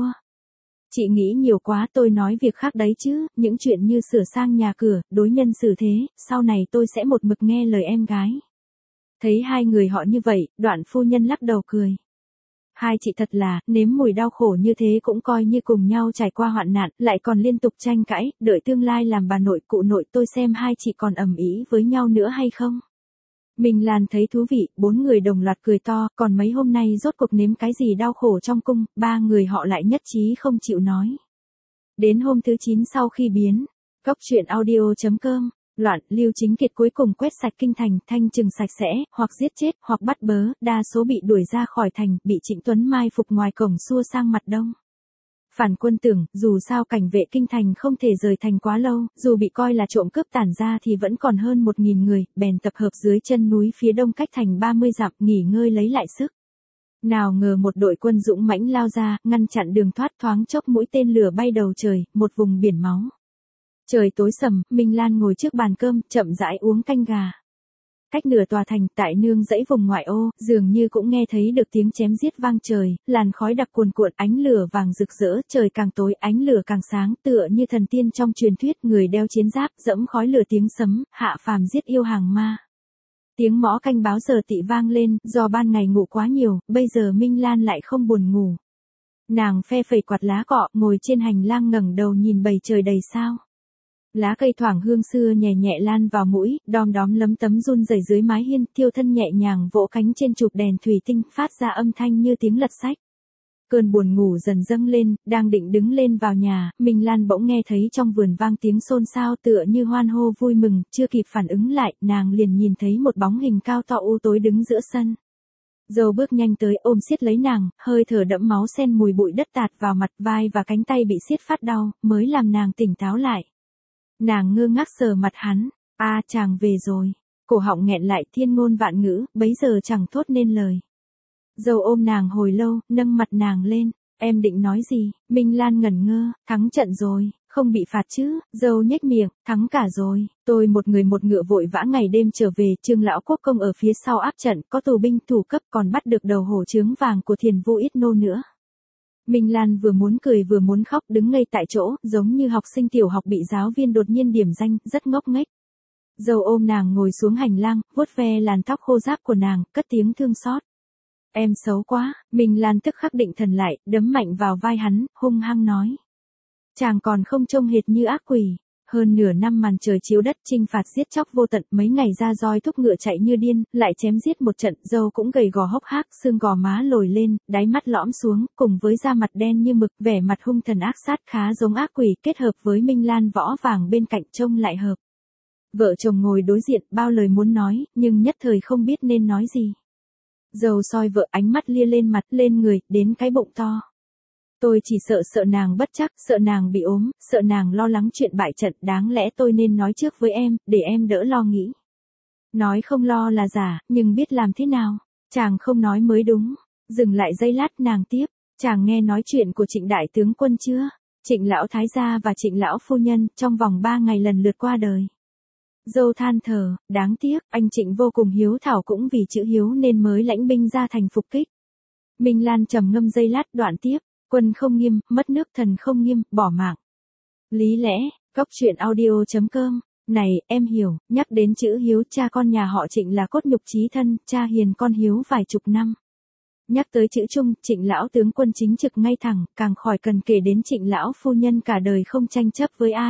Chị nghĩ nhiều quá, tôi nói việc khác đấy chứ, những chuyện như sửa sang nhà cửa, đối nhân xử thế, sau này tôi sẽ một mực nghe lời em gái. Thấy hai người họ như vậy, Đoạn phu nhân lắc đầu cười. Hai chị thật là, nếm mùi đau khổ như thế cũng coi như cùng nhau trải qua hoạn nạn, lại còn liên tục tranh cãi, đợi tương lai làm bà nội cụ nội tôi xem hai chị còn ầm ĩ với nhau nữa hay không. Minh Lan thấy thú vị, 4 người đồng loạt cười to, còn mấy hôm nay rốt cuộc nếm cái gì đau khổ trong cung, 3 người họ lại nhất trí không chịu nói. Đến hôm thứ 9 sau khi biến, Cốc truyện audio.com, loạn, Lưu Chính Kiệt cuối cùng quét sạch kinh thành, thanh trừng sạch sẽ, hoặc giết chết, hoặc bắt bớ, đa số bị đuổi ra khỏi thành, bị Trịnh Tuấn mai phục ngoài cổng xua sang mặt đông. Phản quân tưởng, dù sao cảnh vệ kinh thành không thể rời thành quá lâu, dù bị coi là trộm cướp tản ra thì vẫn còn hơn 1.000 người, bèn tập hợp dưới chân núi phía đông cách thành 30 dặm, nghỉ ngơi lấy lại sức. Nào ngờ một đội quân dũng mãnh lao ra, ngăn chặn đường thoát, thoáng chốc mũi tên lửa bay đầu trời, một vùng biển máu. Trời tối sầm, Minh Lan ngồi trước bàn cơm, chậm rãi uống canh gà. Cách nửa tòa thành, tại nương dãy vùng ngoại ô, dường như cũng nghe thấy được tiếng chém giết vang trời, làn khói đặc cuồn cuộn, ánh lửa vàng rực rỡ, trời càng tối, ánh lửa càng sáng, tựa như thần tiên trong truyền thuyết, người đeo chiến giáp, dẫm khói lửa tiếng sấm, hạ phàm giết yêu hàng ma. Tiếng mõ canh báo giờ tị vang lên, do ban ngày ngủ quá nhiều, bây giờ Minh Lan lại không buồn ngủ. Nàng phe phẩy quạt lá cọ, ngồi trên hành lang ngẩng đầu nhìn bầu trời đầy sao. Lá cây thoảng hương xưa nhẹ nhẹ lan vào mũi, đom đóm lấm tấm run rẩy dưới mái hiên, Thiêu Thân nhẹ nhàng vỗ cánh trên chụp đèn thủy tinh, phát ra âm thanh như tiếng lật sách. Cơn buồn ngủ dần dâng lên, đang định đứng lên vào nhà, Minh Lan bỗng nghe thấy trong vườn vang tiếng xôn xao tựa như hoan hô vui mừng, chưa kịp phản ứng lại, nàng liền nhìn thấy một bóng hình cao to u tối đứng giữa sân. Dâu bước nhanh tới ôm siết lấy nàng, hơi thở đẫm máu sen mùi bụi đất tạt vào mặt, vai và cánh tay bị siết phát đau, mới làm nàng tỉnh táo lại. Nàng ngơ ngác sờ mặt hắn, chàng về rồi, cổ họng nghẹn lại thiên ngôn vạn ngữ, bấy giờ chẳng thốt nên lời. Dâu ôm nàng hồi lâu, nâng mặt nàng lên, em định nói gì, Minh Lan ngẩn ngơ, thắng trận rồi, không bị phạt chứ, dâu nhếch miệng, thắng cả rồi, tôi một người một ngựa vội vã ngày đêm trở về, Trương lão quốc công ở phía sau áp trận, có tù binh thủ cấp còn bắt được đầu hổ trướng vàng của Thiền Vu Yết Nô nữa. Minh Lan vừa muốn cười vừa muốn khóc, đứng ngây tại chỗ, giống như học sinh tiểu học bị giáo viên đột nhiên điểm danh, rất ngốc nghếch. Dâu ôm nàng ngồi xuống hành lang, vuốt ve làn tóc khô ráp của nàng, cất tiếng thương xót. Em xấu quá, Minh Lan tức khắc định thần lại, đấm mạnh vào vai hắn, hung hăng nói. Chàng còn không trông hệt như ác quỷ. Hơn nửa năm màn trời chiếu đất chinh phạt giết chóc vô tận, mấy ngày ra roi thúc ngựa chạy như điên, lại chém giết một trận, dâu cũng gầy gò hốc hác, xương gò má lồi lên, đáy mắt lõm xuống, cùng với da mặt đen như mực, vẻ mặt hung thần ác sát khá giống ác quỷ, kết hợp với Minh Lan võ vàng bên cạnh trông lại hợp. Vợ chồng ngồi đối diện, bao lời muốn nói, nhưng nhất thời không biết nên nói gì. Dâu soi vợ, ánh mắt lia lên mặt, lên người, đến cái bụng to. Tôi chỉ sợ nàng bất chắc, sợ nàng bị ốm, sợ nàng lo lắng chuyện bại trận, đáng lẽ tôi nên nói trước với em, để em đỡ lo nghĩ. Nói không lo là giả, nhưng biết làm thế nào, chàng không nói mới đúng. Dừng lại giây lát nàng tiếp, chàng nghe nói chuyện của Trịnh đại tướng quân chưa? Trịnh lão thái gia và Trịnh lão phu nhân, trong vòng 3 ngày lần lượt qua đời. Dâu than thở, đáng tiếc, anh Trịnh vô cùng hiếu thảo cũng vì chữ hiếu nên mới lãnh binh ra thành phục kích. Minh Lan trầm ngâm giây lát đoạn tiếp. Quân không nghiêm, mất nước, thần không nghiêm, bỏ mạng. Lý lẽ, Cóc truyện audio.com. Này, em hiểu, nhắc đến chữ hiếu, cha con nhà họ Trịnh là cốt nhục chí thân, cha hiền con hiếu vài chục năm. Nhắc tới chữ trung, Trịnh lão tướng quân chính trực ngay thẳng, càng khỏi cần kể đến Trịnh lão phu nhân cả đời không tranh chấp với ai.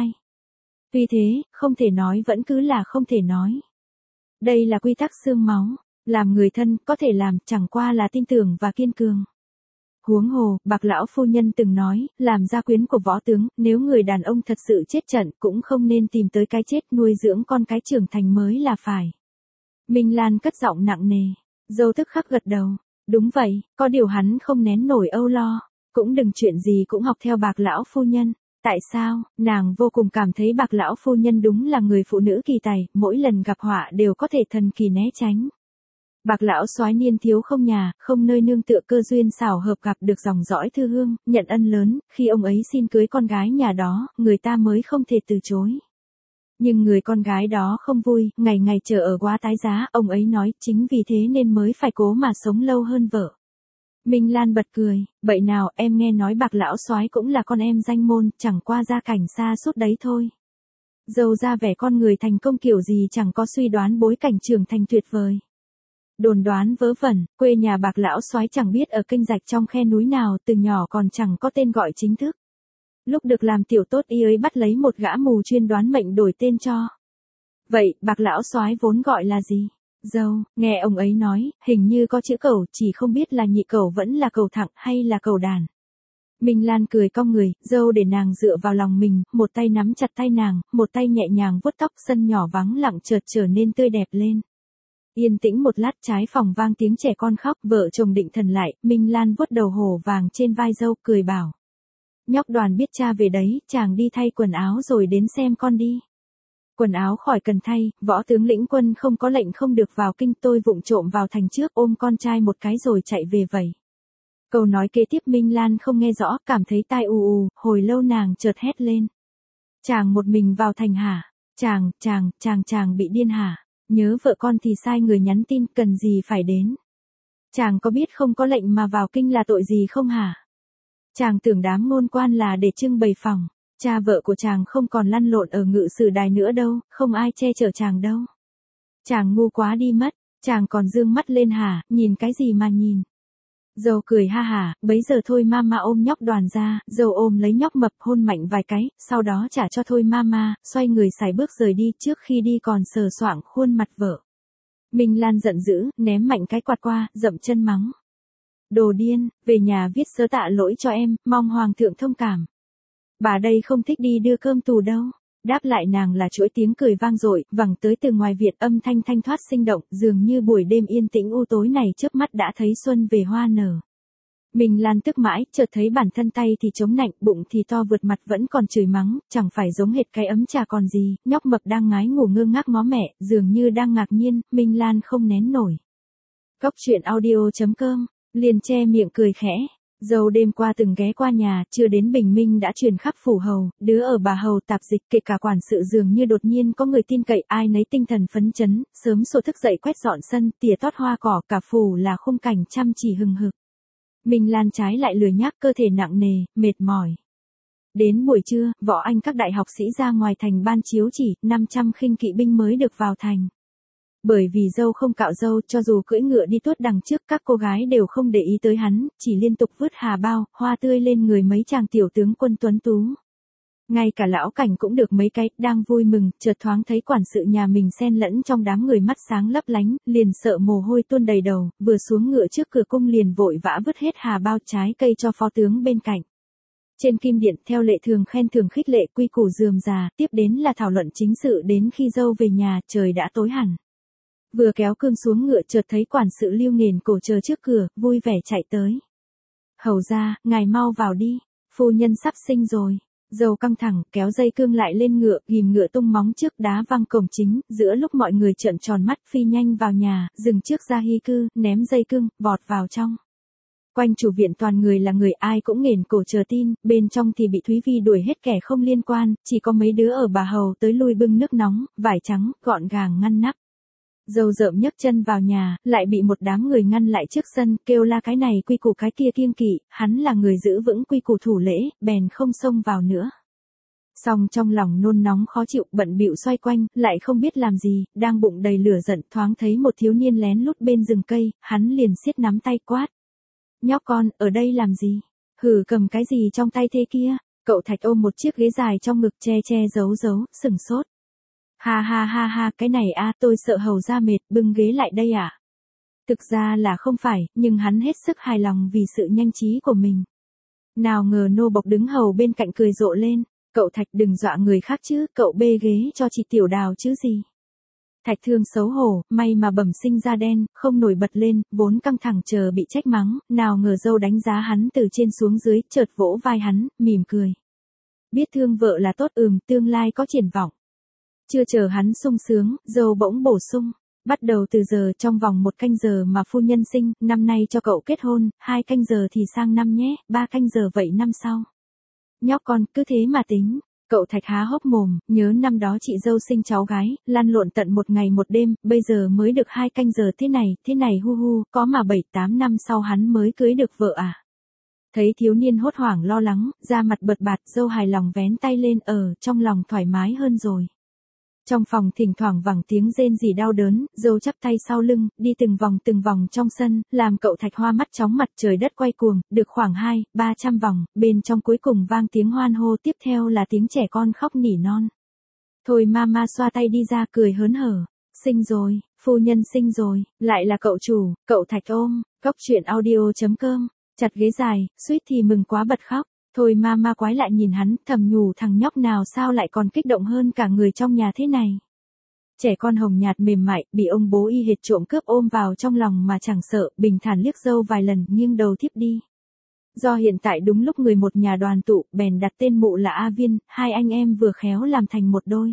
Tuy thế, không thể nói vẫn cứ là không thể nói. Đây là quy tắc xương máu, làm người thân, có thể làm, chẳng qua là tin tưởng và kiên cường. Huống hồ, Bạc lão phu nhân từng nói, làm gia quyến của võ tướng, nếu người đàn ông thật sự chết trận, cũng không nên tìm tới cái chết, nuôi dưỡng con cái trưởng thành mới là phải. Minh Lan cất giọng nặng nề, dâu tức khắc gật đầu. Đúng vậy, có điều hắn không nén nổi âu lo, cũng đừng chuyện gì cũng học theo Bạc lão phu nhân. Tại sao? Nàng vô cùng cảm thấy Bạc lão phu nhân đúng là người phụ nữ kỳ tài, mỗi lần gặp họa đều có thể thần kỳ né tránh. Bạc lão soái niên thiếu không nhà, không nơi nương tựa, cơ duyên xảo hợp gặp được dòng dõi Thư Hương, nhận ân lớn, khi ông ấy xin cưới con gái nhà đó, người ta mới không thể từ chối. Nhưng người con gái đó không vui, ngày ngày chờ ở quá tái giá, ông ấy nói, chính vì thế nên mới phải cố mà sống lâu hơn vợ. Minh Lan bật cười, vậy nào, em nghe nói Bạc lão soái cũng là con em danh môn, chẳng qua gia cảnh xa sút đấy thôi. Dâu ra vẻ con người thành công kiểu gì chẳng có suy đoán bối cảnh trưởng thành tuyệt vời. Đồn đoán vớ vẩn, quê nhà Bạc lão soái chẳng biết ở kênh rạch trong khe núi nào, từ nhỏ còn chẳng có tên gọi chính thức. Lúc được làm tiểu tốt y ấy bắt lấy một gã mù chuyên đoán mệnh đổi tên cho. Vậy, Bạc lão soái vốn gọi là gì? Dâu, nghe ông ấy nói, hình như có chữ cẩu, chỉ không biết là nhị cẩu vẫn là cẩu thẳng hay là cẩu đàn. Minh Lan cười cong người, dâu để nàng dựa vào lòng mình, một tay nắm chặt tay nàng, một tay nhẹ nhàng vuốt tóc, sân nhỏ vắng lặng chợt trở nên tươi đẹp lên. Yên tĩnh một lát, trái phòng vang tiếng trẻ con khóc, vợ chồng định thần lại, Minh Lan vuốt đầu hổ vàng trên vai dâu, cười bảo. Nhóc Đoàn biết cha về đấy, chàng đi thay quần áo rồi đến xem con đi. Quần áo khỏi cần thay, võ tướng lĩnh quân không có lệnh không được vào kinh, tôi vụng trộm vào thành trước ôm con trai một cái rồi chạy về vậy. Câu nói kế tiếp Minh Lan không nghe rõ, cảm thấy tai ù, hồi lâu nàng chợt hét lên. Chàng một mình vào thành hả? Chàng bị điên hả? Nhớ vợ con thì sai người nhắn tin, cần gì phải đến? Chàng có biết không có lệnh mà vào kinh là tội gì không hả? Chàng tưởng đám ngôn quan là để trưng bày phòng. Cha vợ của chàng không còn lăn lộn ở ngự sử đài nữa đâu, không ai che chở chàng đâu. Chàng ngu quá đi mất, chàng còn dương mắt lên hả, nhìn cái gì mà nhìn. Dâu cười ha hả, bấy giờ thôi mama ôm nhóc Đoàn ra, dâu ôm lấy nhóc mập hôn mạnh vài cái, sau đó trả cho thôi mama, xoay người sải bước rời đi, trước khi đi còn sờ soạng khuôn mặt vợ. Minh Lan giận dữ, ném mạnh cái quạt qua, dậm chân mắng. Đồ điên, về nhà viết sớ tạ lỗi cho em, mong hoàng thượng thông cảm. Bà đây không thích đi đưa cơm tù đâu. Đáp lại nàng là chuỗi tiếng cười vang dội, vẳng tới từ ngoài viện, âm thanh thanh thoát sinh động, dường như buổi đêm yên tĩnh u tối này chớp mắt đã thấy xuân về hoa nở. Minh Lan tức mãi, chợt thấy bản thân tay thì chống nạnh, bụng thì to vượt mặt vẫn còn chửi mắng, chẳng phải giống hệt cái ấm trà còn gì, nhóc mập đang ngái ngủ ngơ ngác ngó mẹ, dường như đang ngạc nhiên, Minh Lan không nén nổi. Cóc truyện audio.com, liền che miệng cười khẽ. Dâu đêm qua từng ghé qua nhà, chưa đến bình minh đã truyền khắp phủ hầu, đứa ở bà hầu tạp dịch, kể cả quản sự dường như đột nhiên có người tin cậy, ai nấy tinh thần phấn chấn, sớm sổ thức dậy quét dọn sân, tỉa tót hoa cỏ, cả phủ là khung cảnh chăm chỉ hừng hực. Minh Lan trái lại lười nhác, cơ thể nặng nề, mệt mỏi. Đến buổi trưa, võ anh các đại học sĩ ra ngoài thành ban chiếu chỉ, 500 khinh kỵ binh mới được vào thành. Bởi vì dâu không cạo râu, cho dù cưỡi ngựa đi tuốt đằng trước, các cô gái đều không để ý tới hắn, chỉ liên tục vứt hà bao, hoa tươi lên người mấy chàng tiểu tướng quân tuấn tú. Ngay cả lão cảnh cũng được mấy cái, đang vui mừng, chợt thoáng thấy quản sự nhà mình xen lẫn trong đám người mắt sáng lấp lánh, liền sợ mồ hôi tuôn đầy đầu, vừa xuống ngựa trước cửa cung liền vội vã vứt hết hà bao trái cây cho phó tướng bên cạnh. Trên kim điện, theo lệ thường khen thưởng khích lệ quy củ rườm rà, tiếp đến là thảo luận chính sự đến khi dâu về nhà, trời đã tối hẳn. Vừa kéo cương xuống ngựa chợt thấy quản sự Lưu Nghền cổ chờ trước cửa, vui vẻ chạy tới. Hầu ra, ngài mau vào đi, phu nhân sắp sinh rồi. Dâu căng thẳng, kéo dây cương lại lên ngựa, ghim ngựa tung móng trước đá văng cổng chính, giữa lúc mọi người trợn tròn mắt phi nhanh vào nhà, dừng trước gia hy cư, ném dây cương, vọt vào trong. Quanh chủ viện toàn người là người ai cũng nghển cổ chờ tin, bên trong thì bị Thúy Vi đuổi hết kẻ không liên quan, chỉ có mấy đứa ở bà hầu tới lui bưng nước nóng, vải trắng, gọn gàng ngăn nắp. Dâu rợm nhấc chân vào nhà, lại bị một đám người ngăn lại trước sân, kêu la cái này quy củ cái kia kiêng kỵ, hắn là người giữ vững quy củ thủ lễ, bèn không xông vào nữa. Song trong lòng nôn nóng khó chịu, bận bịu xoay quanh, lại không biết làm gì, đang bụng đầy lửa giận, thoáng thấy một thiếu niên lén lút bên rừng cây, hắn liền siết nắm tay quát. Nhóc con, ở đây làm gì? Hử, cầm cái gì trong tay thế kia? Cậu Thạch ôm một chiếc ghế dài trong ngực che giấu, sừng sốt. Ha ha ha ha, cái này tôi sợ hầu ra mệt, bưng ghế lại đây à? Thực ra là không phải, nhưng hắn hết sức hài lòng vì sự nhanh trí của mình. Nào ngờ nô bộc đứng hầu bên cạnh cười rộ lên, cậu Thạch đừng dọa người khác chứ, cậu bê ghế cho chị Tiểu Đào chứ gì. Thạch Thương xấu hổ, may mà bẩm sinh da đen, không nổi bật lên, vốn căng thẳng chờ bị trách mắng, nào ngờ dâu đánh giá hắn từ trên xuống dưới, chợt vỗ vai hắn, mỉm cười. Biết thương vợ là tốt, tương lai có triển vọng. Chưa chờ hắn sung sướng, dâu bỗng bổ sung. Bắt đầu từ giờ, trong vòng 1 canh giờ mà phu nhân sinh, năm nay cho cậu kết hôn, 2 canh giờ thì sang năm nhé, 3 canh giờ vậy năm sau. Nhóc con, cứ thế mà tính. Cậu Thạch há hốc mồm, nhớ năm đó chị dâu sinh cháu gái, lăn lộn tận 1 ngày 1 đêm, bây giờ mới được 2 canh giờ thế này hu, có mà 7-8 năm sau hắn mới cưới được vợ à. Thấy thiếu niên hốt hoảng lo lắng, da mặt bợt bạt, dâu hài lòng vén tay lên, trong lòng thoải mái hơn rồi. Trong phòng thỉnh thoảng vẳng tiếng rên rỉ đau đớn, dâu chắp tay sau lưng, đi từng vòng trong sân, làm cậu Thạch hoa mắt chóng mặt, trời đất quay cuồng, được khoảng 200-300 vòng, bên trong cuối cùng vang tiếng hoan hô, tiếp theo là tiếng trẻ con khóc nỉ non. Thôi mama xoa tay đi ra cười hớn hở, sinh rồi, phu nhân sinh rồi, lại là cậu chủ, cậu Thạch ôm, cóc truyện audio.com, chặt ghế dài, suýt thì mừng quá bật khóc. Thôi mama quái lại nhìn hắn, thầm nhủ thằng nhóc nào sao lại còn kích động hơn cả người trong nhà thế này. Trẻ con hồng nhạt mềm mại, bị ông bố y hệt trộm cướp ôm vào trong lòng mà chẳng sợ, bình thản liếc dâu vài lần, nghiêng đầu thiếp đi. Do hiện tại đúng lúc người một nhà đoàn tụ, bèn đặt tên mụ là A Viên, 2 anh em vừa khéo làm thành một đôi.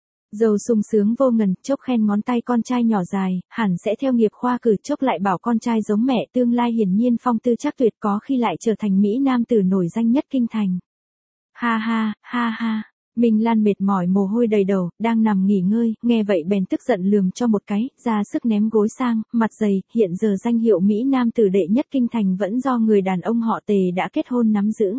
Dâu sung sướng vô ngần, chốc khen ngón tay con trai nhỏ dài, hẳn sẽ theo nghiệp khoa cử, chốc lại bảo con trai giống mẹ, tương lai hiển nhiên phong tư chắc tuyệt, có khi lại trở thành mỹ nam tử nổi danh nhất kinh thành. Ha ha, Minh Lan mệt mỏi mồ hôi đầy đầu, đang nằm nghỉ ngơi, nghe vậy bèn tức giận lườm cho một cái, ra sức ném gối sang, mặt dày, hiện giờ danh hiệu mỹ nam tử đệ nhất kinh thành vẫn do người đàn ông họ Tề đã kết hôn nắm giữ.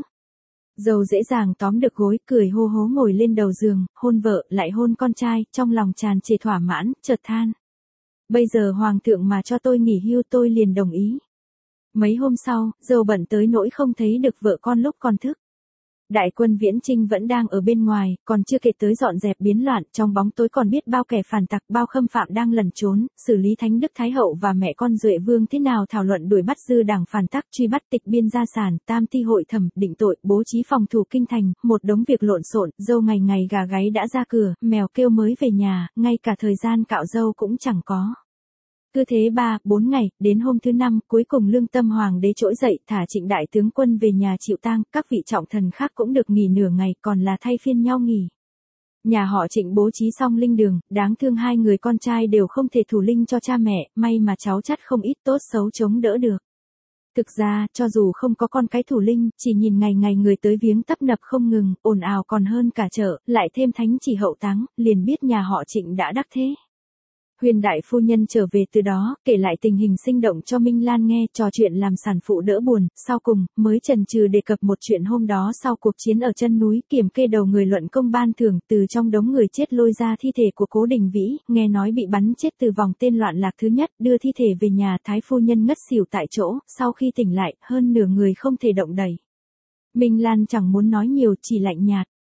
Dâu dễ dàng tóm được gối, cười hô hố ngồi lên đầu giường, hôn vợ, lại hôn con trai, trong lòng tràn trề thỏa mãn, chợt than. Bây giờ hoàng thượng mà cho tôi nghỉ hưu tôi liền đồng ý. Mấy hôm sau, dâu bận tới nỗi không thấy được vợ con lúc còn thức. Đại quân Viễn Chinh vẫn đang ở bên ngoài, còn chưa kể tới dọn dẹp biến loạn, trong bóng tối còn biết bao kẻ phản tặc, bao khâm phạm đang lẩn trốn, xử lý Thánh Đức Thái Hậu và mẹ con Duệ Vương thế nào, thảo luận đuổi bắt dư đảng phản tắc, truy bắt tịch biên gia sản, tam thi hội thẩm, định tội, bố trí phòng thủ kinh thành, một đống việc lộn xộn, dâu ngày ngày gà gáy đã ra cửa, mèo kêu mới về nhà, ngay cả thời gian cạo râu cũng chẳng có. Cứ thế 3-4 ngày, đến hôm thứ 5, cuối cùng lương tâm hoàng đế trỗi dậy, thả Trịnh đại tướng quân về nhà chịu tang, các vị trọng thần khác cũng được nghỉ nửa ngày, còn là thay phiên nhau nghỉ. Nhà họ Trịnh bố trí xong linh đường, đáng thương 2 người con trai đều không thể thủ linh cho cha mẹ, may mà cháu chắt không ít, tốt xấu chống đỡ được. Thực ra, cho dù không có con cái thủ linh, chỉ nhìn ngày ngày người tới viếng tấp nập không ngừng, ồn ào còn hơn cả chợ, lại thêm thánh chỉ hậu táng, liền biết nhà họ Trịnh đã đắc thế. Huyền đại phu nhân trở về từ đó, kể lại tình hình sinh động cho Minh Lan nghe, trò chuyện làm sản phụ đỡ buồn, sau cùng, mới chần chừ đề cập một chuyện hôm đó sau cuộc chiến ở chân núi, kiểm kê đầu người luận công ban thưởng, từ trong đống người chết lôi ra thi thể của Cố Đình Vĩ, nghe nói bị bắn chết từ vòng tên loạn lạc thứ nhất, đưa thi thể về nhà, thái phu nhân ngất xỉu tại chỗ, sau khi tỉnh lại, hơn nửa người không thể động đậy. Minh Lan chẳng muốn nói nhiều, chỉ lạnh nhạt.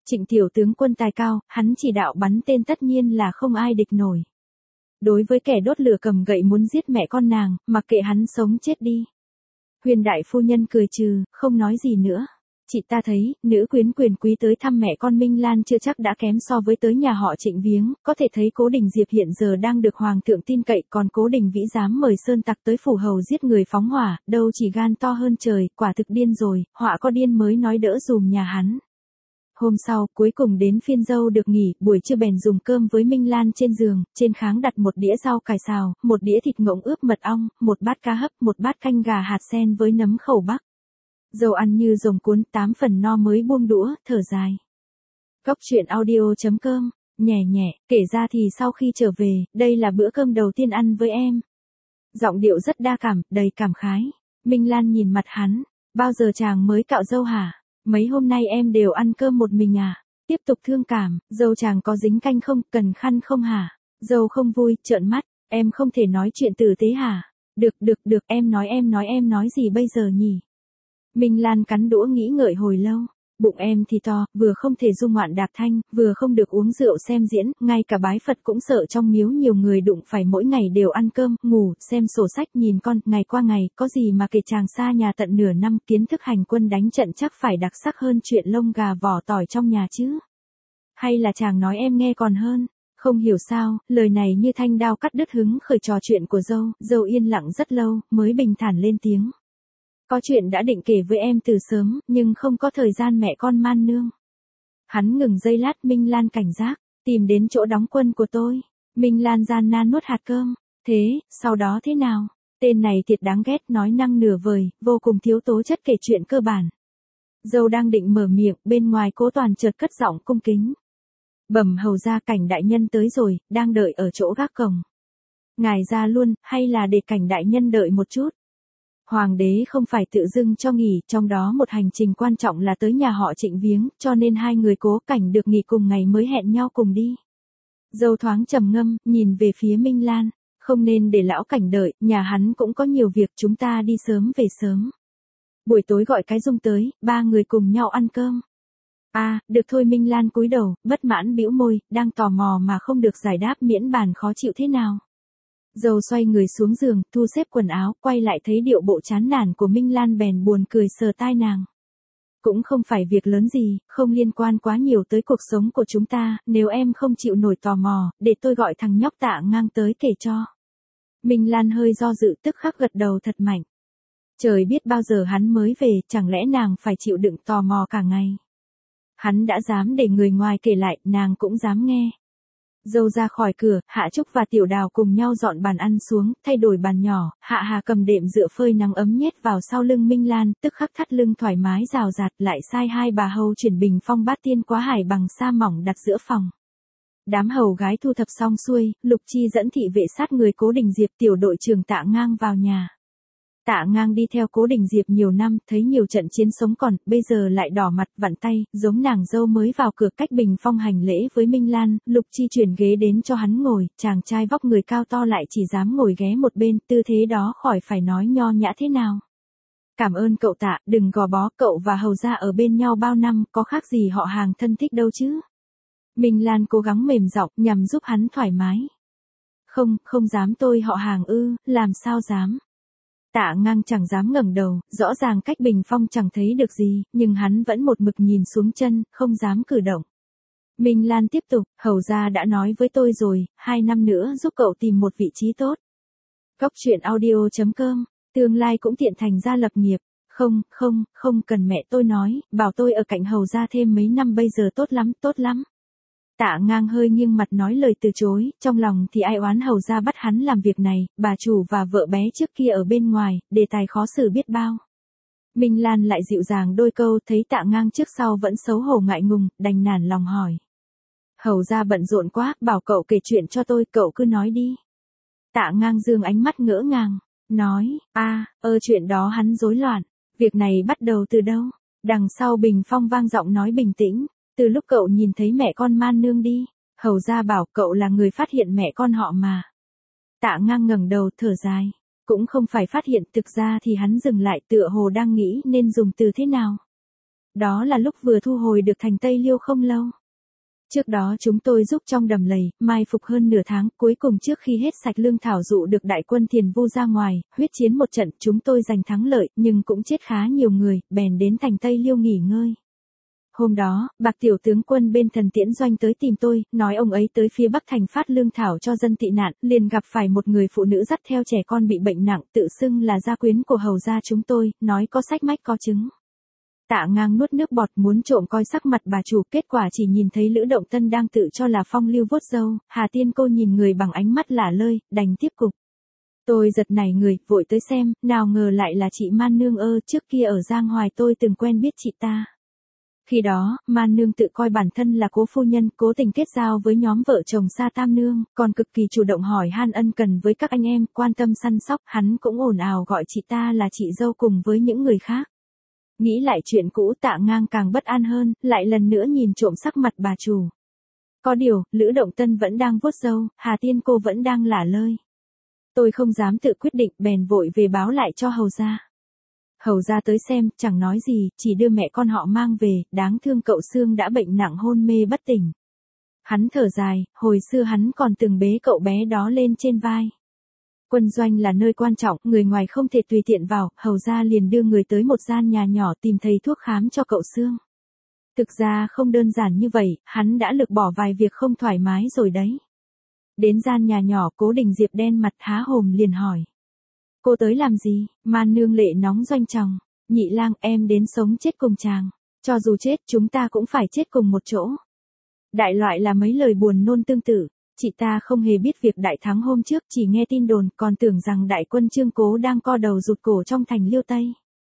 Trịnh tiểu tướng quân tài cao, hắn chỉ đạo bắn tên tất nhiên là không ai địch nổi. Đối với kẻ đốt lửa cầm gậy muốn giết mẹ con nàng, mặc kệ hắn sống chết đi. Huyền đại phu nhân cười trừ, không nói gì nữa. Chị ta thấy, nữ quyến quyền quý tới thăm mẹ con Minh Lan chưa chắc đã kém so với tới nhà họ Trịnh viếng, có thể thấy Cố Đình Diệp hiện giờ đang được hoàng thượng tin cậy, còn Cố Đình Vĩ dám mời sơn tặc tới phủ hầu giết người phóng hỏa, đâu chỉ gan to hơn trời, quả thực điên rồi, họa có điên mới nói đỡ dùm nhà hắn. Hôm sau, cuối cùng đến phiên dâu được nghỉ, buổi trưa bèn dùng cơm với Minh Lan trên giường, trên kháng đặt một đĩa rau cải xào, một đĩa thịt ngỗng ướp mật ong, một bát cá hấp, một bát canh gà hạt sen với nấm khẩu bắc. Dâu ăn như rồng cuốn, 8 phần no mới buông đũa, thở dài. Cóc truyện audio.com, nhẹ nhẹ, kể ra thì sau khi trở về, đây là bữa cơm đầu tiên ăn với em. Giọng điệu rất đa cảm, đầy cảm khái. Minh Lan nhìn mặt hắn, bao giờ chàng mới cạo râu hả? Mấy hôm nay em đều ăn cơm một mình à? Tiếp tục thương cảm, dâu chàng có dính canh không, cần khăn không hả? Dâu không vui, trợn mắt, em không thể nói chuyện tử tế hả? Được, em nói gì bây giờ nhỉ? Minh Lan cắn đũa nghĩ ngợi hồi lâu. Bụng em thì to, vừa không thể du ngoạn đạp thanh, vừa không được uống rượu xem diễn, ngay cả bái Phật cũng sợ trong miếu nhiều người đụng phải mỗi ngày đều ăn cơm, ngủ, xem sổ sách, nhìn con, ngày qua ngày, có gì mà kể chàng xa nhà tận nửa năm, kiến thức hành quân đánh trận chắc phải đặc sắc hơn chuyện lông gà vỏ tỏi trong nhà chứ. Hay là chàng nói em nghe còn hơn. Không hiểu sao, lời này như thanh đao cắt đứt hứng khởi trò chuyện của dâu yên lặng rất lâu, mới bình thản lên tiếng. Có chuyện đã định kể với em từ sớm, nhưng không có thời gian mẹ con man nương. Hắn ngừng giây lát, Minh Lan cảnh giác, tìm đến chỗ đóng quân của tôi. Minh Lan gian nan nuốt hạt cơm. Thế, sau đó thế nào? Tên này thiệt đáng ghét, nói năng nửa vời, vô cùng thiếu tố chất kể chuyện cơ bản. Dâu đang định mở miệng, bên ngoài Cố Toàn chợt cất giọng cung kính. Bẩm hầu ra, Cảnh đại nhân tới rồi, đang đợi ở chỗ gác cổng. Ngài ra luôn, hay là để Cảnh đại nhân đợi một chút? Hoàng đế không phải tự dưng cho nghỉ, trong đó một hành trình quan trọng là tới nhà họ Trịnh viếng, cho nên hai người Cố Cảnh được nghỉ cùng ngày mới hẹn nhau cùng đi. Dâu thoáng trầm ngâm, nhìn về phía Minh Lan, không nên để lão Cảnh đợi, nhà hắn cũng có nhiều việc, chúng ta đi sớm về sớm. Buổi tối gọi cái Dung tới, ba người cùng nhau ăn cơm. À, được thôi. Minh Lan cúi đầu, bất mãn bĩu môi, đang tò mò mà không được giải đáp, miễn bàn khó chịu thế nào. Dâu xoay người xuống giường, thu xếp quần áo, quay lại thấy điệu bộ chán nản của Minh Lan bèn buồn cười sờ tai nàng. Cũng không phải việc lớn gì, không liên quan quá nhiều tới cuộc sống của chúng ta, nếu em không chịu nổi tò mò, để tôi gọi thằng nhóc Tạ Ngang tới kể cho. Minh Lan hơi do dự, tức khắc gật đầu thật mạnh. Trời biết bao giờ hắn mới về, chẳng lẽ nàng phải chịu đựng tò mò cả ngày. Hắn đã dám để người ngoài kể lại, nàng cũng dám nghe. Dâu ra khỏi cửa, Hạ Trúc và Tiểu Đào cùng nhau dọn bàn ăn xuống, thay đổi bàn nhỏ, Hạ Hà cầm đệm dựa phơi nắng ấm nhét vào sau lưng Minh Lan, tức khắc thắt lưng thoải mái rào rạt, lại sai hai bà hầu chuyển bình phong bát tiên quá hải bằng sa mỏng đặt giữa phòng. Đám hầu gái thu thập xong xuôi, Lục Chi dẫn thị vệ sát người Cố Đình Diệp, tiểu đội trưởng Tạ Ngang vào nhà. Tạ Ngang đi theo Cố Đình Diệp nhiều năm, thấy nhiều trận chiến sống còn, bây giờ lại đỏ mặt, vặn tay, giống nàng dâu mới vào cửa cách bình phong hành lễ với Minh Lan. Lục Chi chuyển ghế đến cho hắn ngồi, chàng trai vóc người cao to lại chỉ dám ngồi ghé một bên, tư thế đó khỏi phải nói nho nhã thế nào. Cảm ơn cậu Tạ, đừng gò bó, cậu và hầu gia ở bên nhau bao năm, có khác gì họ hàng thân thích đâu chứ. Minh Lan cố gắng mềm giọng, nhằm giúp hắn thoải mái. Không dám, tôi họ hàng ư, làm sao dám. Tạ Ngang chẳng dám ngẩng đầu, rõ ràng cách bình phong chẳng thấy được gì, nhưng hắn vẫn một mực nhìn xuống chân, không dám cử động. Minh Lan tiếp tục, hầu gia đã nói với tôi rồi, 2 năm nữa giúp cậu tìm một vị trí tốt. Cóc truyện audio.com, tương lai cũng tiện thành gia lập nghiệp. Không cần, mẹ tôi nói, bảo tôi ở cạnh hầu gia thêm mấy năm, bây giờ tốt lắm. Tạ Ngang hơi nghiêng mặt nói lời từ chối, trong lòng thì ai oán hầu gia bắt hắn làm việc này, bà chủ và vợ bé trước kia ở bên ngoài, đề tài khó xử biết bao. Minh Lan lại dịu dàng đôi câu, thấy Tạ Ngang trước sau vẫn xấu hổ ngại ngùng, đành nản lòng hỏi. Hầu gia bận rộn quá, bảo cậu kể chuyện cho tôi, cậu cứ nói đi. Tạ Ngang dương ánh mắt ngỡ ngàng, nói, chuyện đó hắn rối loạn, việc này bắt đầu từ đâu? Đằng sau bình phong vang giọng nói bình tĩnh. Từ lúc cậu nhìn thấy mẹ con man nương đi, hầu gia bảo cậu là người phát hiện mẹ con họ mà. Tạ Ngang ngẩng đầu thở dài, cũng không phải phát hiện, thực ra thì hắn dừng lại, tựa hồ đang nghĩ nên dùng từ thế nào. đó là lúc vừa thu hồi được thành Tây Liêu không lâu. Trước đó chúng tôi giúp trong đầm lầy, mai phục hơn nửa tháng, cuối cùng trước khi hết sạch lương thảo dụ được đại quân Thiền Vu ra ngoài, huyết chiến một trận, chúng tôi giành thắng lợi, nhưng cũng chết khá nhiều người, bèn đến thành Tây Liêu nghỉ ngơi. Hôm đó, Bạc tiểu tướng quân bên Thần Tiễn Doanh tới tìm tôi, nói ông ấy tới phía Bắc thành phát lương thảo cho dân tị nạn, liền gặp phải một người phụ nữ dắt theo trẻ con bị bệnh nặng, tự xưng là gia quyến của hầu gia chúng tôi, nói có sách mách có chứng. Tạ Ngang nuốt nước bọt muốn trộm coi sắc mặt bà chủ, kết quả chỉ nhìn thấy Lữ Động Tân đang tự cho là phong lưu vuốt râu, Hà Tiên cô nhìn người bằng ánh mắt lả lơi, đành tiếp cục. Tôi giật nảy người, vội tới xem, nào ngờ lại là chị Man Nương ơ, trước kia ở Giang Hoài tôi từng quen biết chị ta. Khi đó, Man Nương tự coi bản thân là cố phu nhân, cố tình kết giao với nhóm vợ chồng Sa Tam Nương, còn cực kỳ chủ động hỏi han ân cần với các anh em, quan tâm săn sóc, hắn cũng ồn ào gọi chị ta là chị dâu cùng với những người khác. Nghĩ lại chuyện cũ, Tạ Ngang càng bất an hơn, lại lần nữa nhìn trộm sắc mặt bà chủ. Có điều, Lữ Động Tân vẫn đang vuốt râu, Hà Tiên cô vẫn đang lả lơi. Tôi không dám tự quyết định, bèn vội về báo lại cho hầu gia. Hầu gia tới xem, chẳng nói gì, chỉ đưa mẹ con họ mang về, đáng thương cậu Sương đã bệnh nặng hôn mê bất tỉnh. Hắn thở dài, hồi xưa hắn còn từng bế cậu bé đó lên trên vai. Quân doanh là nơi quan trọng, người ngoài không thể tùy tiện vào, hầu gia liền đưa người tới một gian nhà nhỏ tìm thầy thuốc khám cho cậu Sương. Thực ra không đơn giản như vậy, hắn đã lược bỏ vài việc không thoải mái rồi đấy. Đến gian nhà nhỏ, Cố Đình Diệp đen mặt há hồm liền hỏi. Cô tới làm gì? Man Nương lệ nóng doanh chồng. Nhị lang, em đến sống chết cùng chàng. Cho dù chết, chúng ta cũng phải chết cùng một chỗ. Đại loại là mấy lời buồn nôn tương tự. Chị ta không hề biết việc đại thắng hôm trước, chỉ nghe tin đồn, còn tưởng rằng đại quân Trương Cố đang co đầu rụt cổ trong thành Liêu Tây.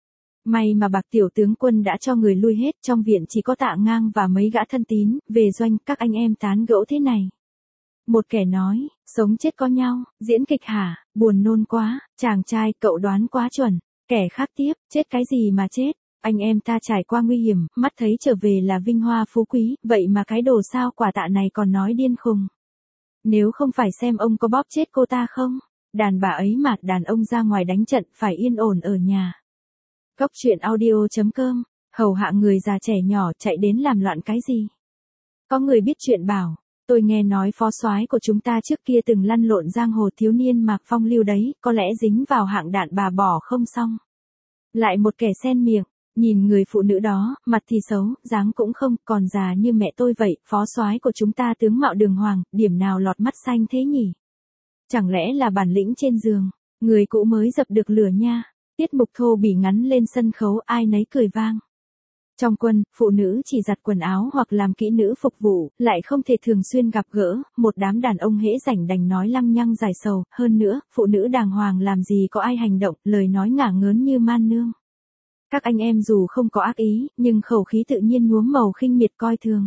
May mà Bạc tiểu tướng quân đã cho người lui hết, trong viện chỉ có Tạ Ngang và mấy gã thân tín, về doanh các anh em tán gẫu thế này. Một kẻ nói, sống chết có nhau, diễn kịch hả, buồn nôn quá, chàng trai cậu đoán quá chuẩn. Kẻ khác tiếp, chết cái gì mà chết, anh em ta trải qua nguy hiểm, mắt thấy trở về là vinh hoa phú quý, vậy mà cái đồ sao quả tạ này còn nói điên khùng. Nếu không phải xem ông có bóp chết cô ta không, đàn bà ấy mà đàn ông ra ngoài đánh trận phải yên ổn ở nhà. Cóc truyện audio.com, hầu hạ người già trẻ nhỏ chạy đến làm loạn cái gì. Có người biết chuyện bảo. Tôi nghe nói phó soái của chúng ta trước kia từng lăn lộn giang hồ thiếu niên Mạc Phong Lưu đấy, có lẽ dính vào hạng đạn bà bỏ không xong. Lại một kẻ xen miệng, nhìn người phụ nữ đó, mặt thì xấu, dáng cũng không, còn già như mẹ tôi vậy, phó soái của chúng ta tướng mạo đường hoàng, điểm nào lọt mắt xanh thế nhỉ? Chẳng lẽ là bản lĩnh trên giường, người cũ mới dập được lửa nha. Tiết mục thô bỉ ngắn lên sân khấu, ai nấy cười vang. Trong quân, phụ nữ chỉ giặt quần áo hoặc làm kỹ nữ phục vụ, lại không thể thường xuyên gặp gỡ, một đám đàn ông hễ rảnh đành nói lăng nhăng giải sầu, hơn nữa, phụ nữ đàng hoàng làm gì có ai hành động, lời nói ngả ngớn như Man Nương. Các anh em dù không có ác ý, nhưng khẩu khí tự nhiên nhuốm màu khinh miệt coi thường.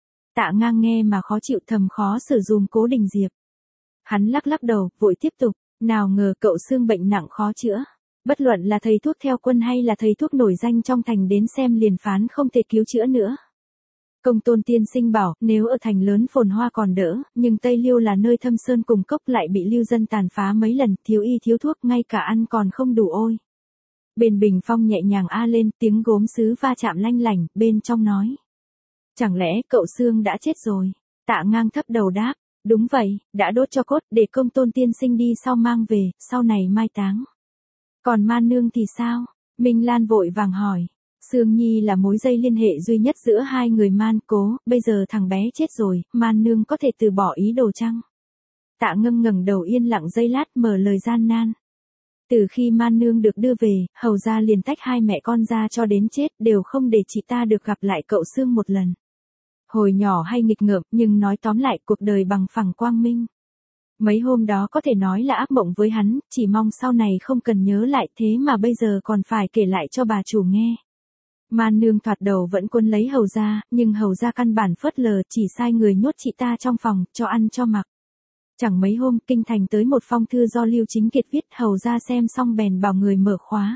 Tạ Ngang nghe mà khó chịu thầm khó xử dùm Cố Đình Diệp. Hắn lắc lắc đầu, vội tiếp tục, nào ngờ cậu Sương bệnh nặng khó chữa. Bất luận là thầy thuốc theo quân hay là thầy thuốc nổi danh trong thành đến xem liền phán không thể cứu chữa nữa. Công Tôn tiên sinh bảo, nếu ở thành lớn phồn hoa còn đỡ, nhưng Tây Liêu là nơi thâm sơn cùng cốc lại bị lưu dân tàn phá mấy lần, thiếu y thiếu thuốc, ngay cả ăn còn không đủ ôi. Bên bình phong nhẹ nhàng a lên, tiếng gốm sứ va chạm lanh lảnh, bên trong nói. Chẳng lẽ cậu Sương đã chết rồi? Tạ Ngang thấp đầu đáp, đúng vậy, đã đốt cho cốt, để Công Tôn tiên sinh đi sau mang về, sau này mai táng. Còn Man Nương thì sao? Minh Lan vội vàng hỏi. Sương Nhi là mối dây liên hệ duy nhất giữa hai người Man Cố, bây giờ thằng bé chết rồi, Man Nương có thể từ bỏ ý đồ chăng? Tạ Ngâm ngẩng đầu yên lặng giây lát mở lời gian nan. Từ khi Man Nương được đưa về, hầu gia liền tách hai mẹ con ra cho đến chết, đều không để chị ta được gặp lại cậu Sương một lần. Hồi nhỏ hay nghịch ngợm, nhưng nói tóm lại cuộc đời bằng phẳng quang minh. Mấy hôm đó có thể nói là ác mộng với hắn, chỉ mong sau này không cần nhớ lại, thế mà bây giờ còn phải kể lại cho bà chủ nghe. Man Nương thoạt đầu vẫn quân lấy hầu gia, nhưng hầu gia căn bản phớt lờ, chỉ sai người nhốt chị ta trong phòng, cho ăn cho mặc. Chẳng mấy hôm, kinh thành tới một phong thư do Lưu Chính Kiệt viết, hầu gia xem xong bèn bảo người mở khóa.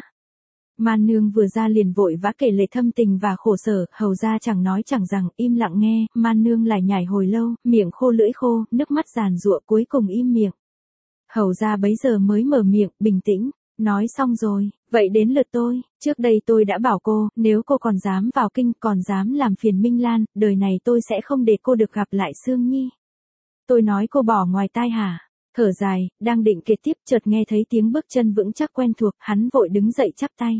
Man Nương vừa ra liền vội vã kể lệ thâm tình và khổ sở, hầu gia chẳng nói chẳng rằng, im lặng nghe, Man Nương lại nhải hồi lâu, miệng khô lưỡi khô, nước mắt giàn giụa cuối cùng im miệng. Hầu gia bấy giờ mới mở miệng, bình tĩnh, Nói xong rồi, vậy đến lượt tôi, trước đây tôi đã bảo cô, nếu cô còn dám vào kinh, còn dám làm phiền Minh Lan, đời này tôi sẽ không để cô được gặp lại Sương Nhi. Tôi nói cô bỏ ngoài tai hả? Thở dài, đang định kể tiếp chợt nghe thấy tiếng bước chân vững chắc quen thuộc, hắn vội đứng dậy chắp tay.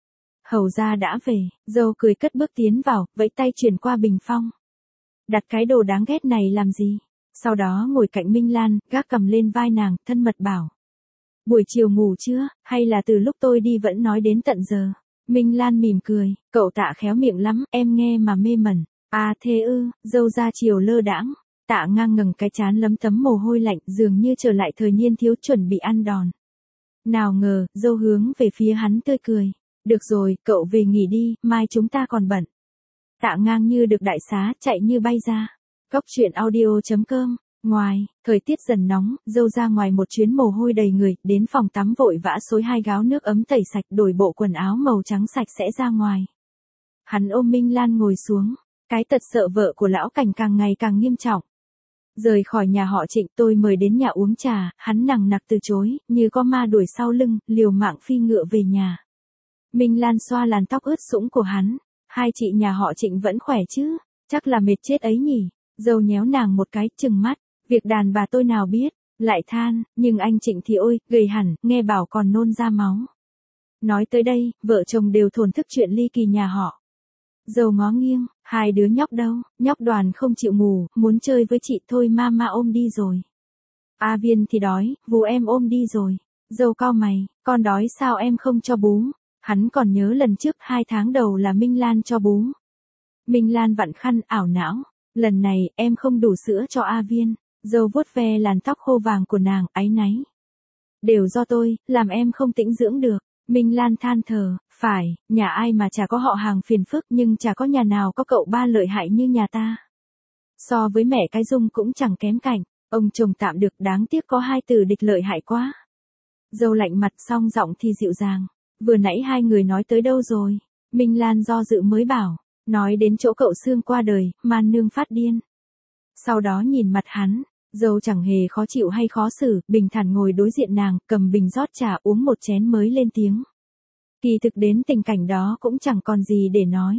Hầu gia đã về, dâu cười cất bước tiến vào, vẫy tay chuyển qua bình phong. Đặt cái đồ đáng ghét này làm gì? Sau đó ngồi cạnh Minh Lan, gác cầm lên vai nàng, thân mật bảo. Buổi chiều ngủ chưa, hay là từ lúc tôi đi vẫn nói đến tận giờ? Minh Lan mỉm cười, cậu Tạ khéo miệng lắm, em nghe mà mê mẩn. À thế ư, dâu ra chiều lơ đãng. Tạ ngang ngẩng cái trán lấm tấm mồ hôi lạnh, dường như trở lại thời niên thiếu chuẩn bị ăn đòn. Nào ngờ, dâu hướng về phía hắn tươi cười. Được rồi, cậu về nghỉ đi, mai chúng ta còn bận. Tạ ngang như được đại xá, chạy như bay ra. Cóc truyện audio.com. Ngoài, thời tiết dần nóng, dâu ra ngoài một chuyến mồ hôi đầy người, đến phòng tắm vội vã xối 2 gáo nước ấm tẩy sạch, đổi bộ quần áo màu trắng sạch sẽ ra ngoài. Hắn ôm Minh Lan ngồi xuống, cái tật sợ vợ của lão Cảnh càng ngày càng nghiêm trọng. Rời khỏi nhà họ Trịnh, tôi mời đến nhà uống trà, hắn nằng nặc từ chối, như có ma đuổi sau lưng, liều mạng phi ngựa về nhà. Minh Lan xoa làn tóc ướt sũng của hắn, hai chị nhà họ Trịnh vẫn khỏe chứ, chắc là mệt chết ấy nhỉ. Dâu nhéo nàng một cái, trừng mắt, việc đàn bà tôi nào biết, lại than, nhưng anh Trịnh thì ôi, gầy hẳn, nghe bảo còn nôn ra máu. Nói tới đây, vợ chồng đều thổn thức chuyện ly kỳ nhà họ. Dâu ngó nghiêng, hai đứa nhóc đâu, nhóc Đoàn không chịu ngủ, muốn chơi với chị thôi, mama ôm đi rồi. A Viên thì đói, vú em ôm đi rồi. Dâu cau mày, con đói sao em không cho bú? Hắn còn nhớ lần trước 2 tháng đầu là Minh Lan cho bú. Minh Lan vặn khăn ảo não, lần này em không đủ sữa cho A Viên. Dâu vuốt ve làn tóc khô vàng của nàng, áy náy. Đều do tôi, làm em không tĩnh dưỡng được. Minh Lan than thở, phải, nhà ai mà chả có họ hàng phiền phức, nhưng chả có nhà nào có cậu ba lợi hại như nhà ta. So với mẹ cái Dung cũng chẳng kém cạnh, ông chồng tạm được, đáng tiếc có 2 từ địch lợi hại quá. Dâu lạnh mặt song giọng thì dịu dàng, vừa nãy hai người nói tới đâu rồi? Minh Lan do dự mới bảo, nói đến chỗ cậu Sương qua đời, man nương phát điên. Sau đó nhìn mặt hắn, dâu chẳng hề khó chịu hay khó xử, bình thản ngồi đối diện nàng, cầm bình rót trà uống một chén mới lên tiếng. Kỳ thực đến tình cảnh đó cũng chẳng còn gì để nói.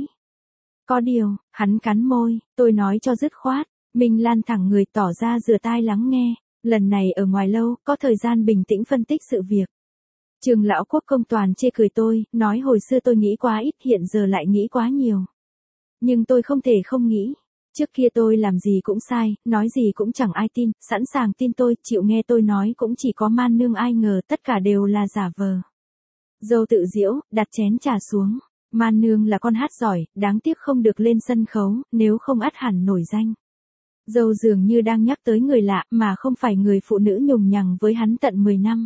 Có điều, hắn cắn môi, tôi nói cho dứt khoát. Minh Lan thẳng người tỏ ra rửa tai lắng nghe, lần này ở ngoài lâu, có thời gian bình tĩnh phân tích sự việc. Trường lão quốc công toàn chê cười tôi, nói hồi xưa tôi nghĩ quá ít, hiện giờ lại nghĩ quá nhiều. Nhưng tôi không thể không nghĩ. Trước kia tôi làm gì cũng sai, nói gì cũng chẳng ai tin, sẵn sàng tin tôi, chịu nghe tôi nói cũng chỉ có man nương, ai ngờ tất cả đều là giả vờ. Dâu tự giễu, đặt chén trà xuống. Man nương là con hát giỏi, đáng tiếc không được lên sân khấu, nếu không ắt hẳn nổi danh. Dâu dường như đang nhắc tới người lạ, mà không phải người phụ nữ nhùng nhằng với hắn tận 10 năm.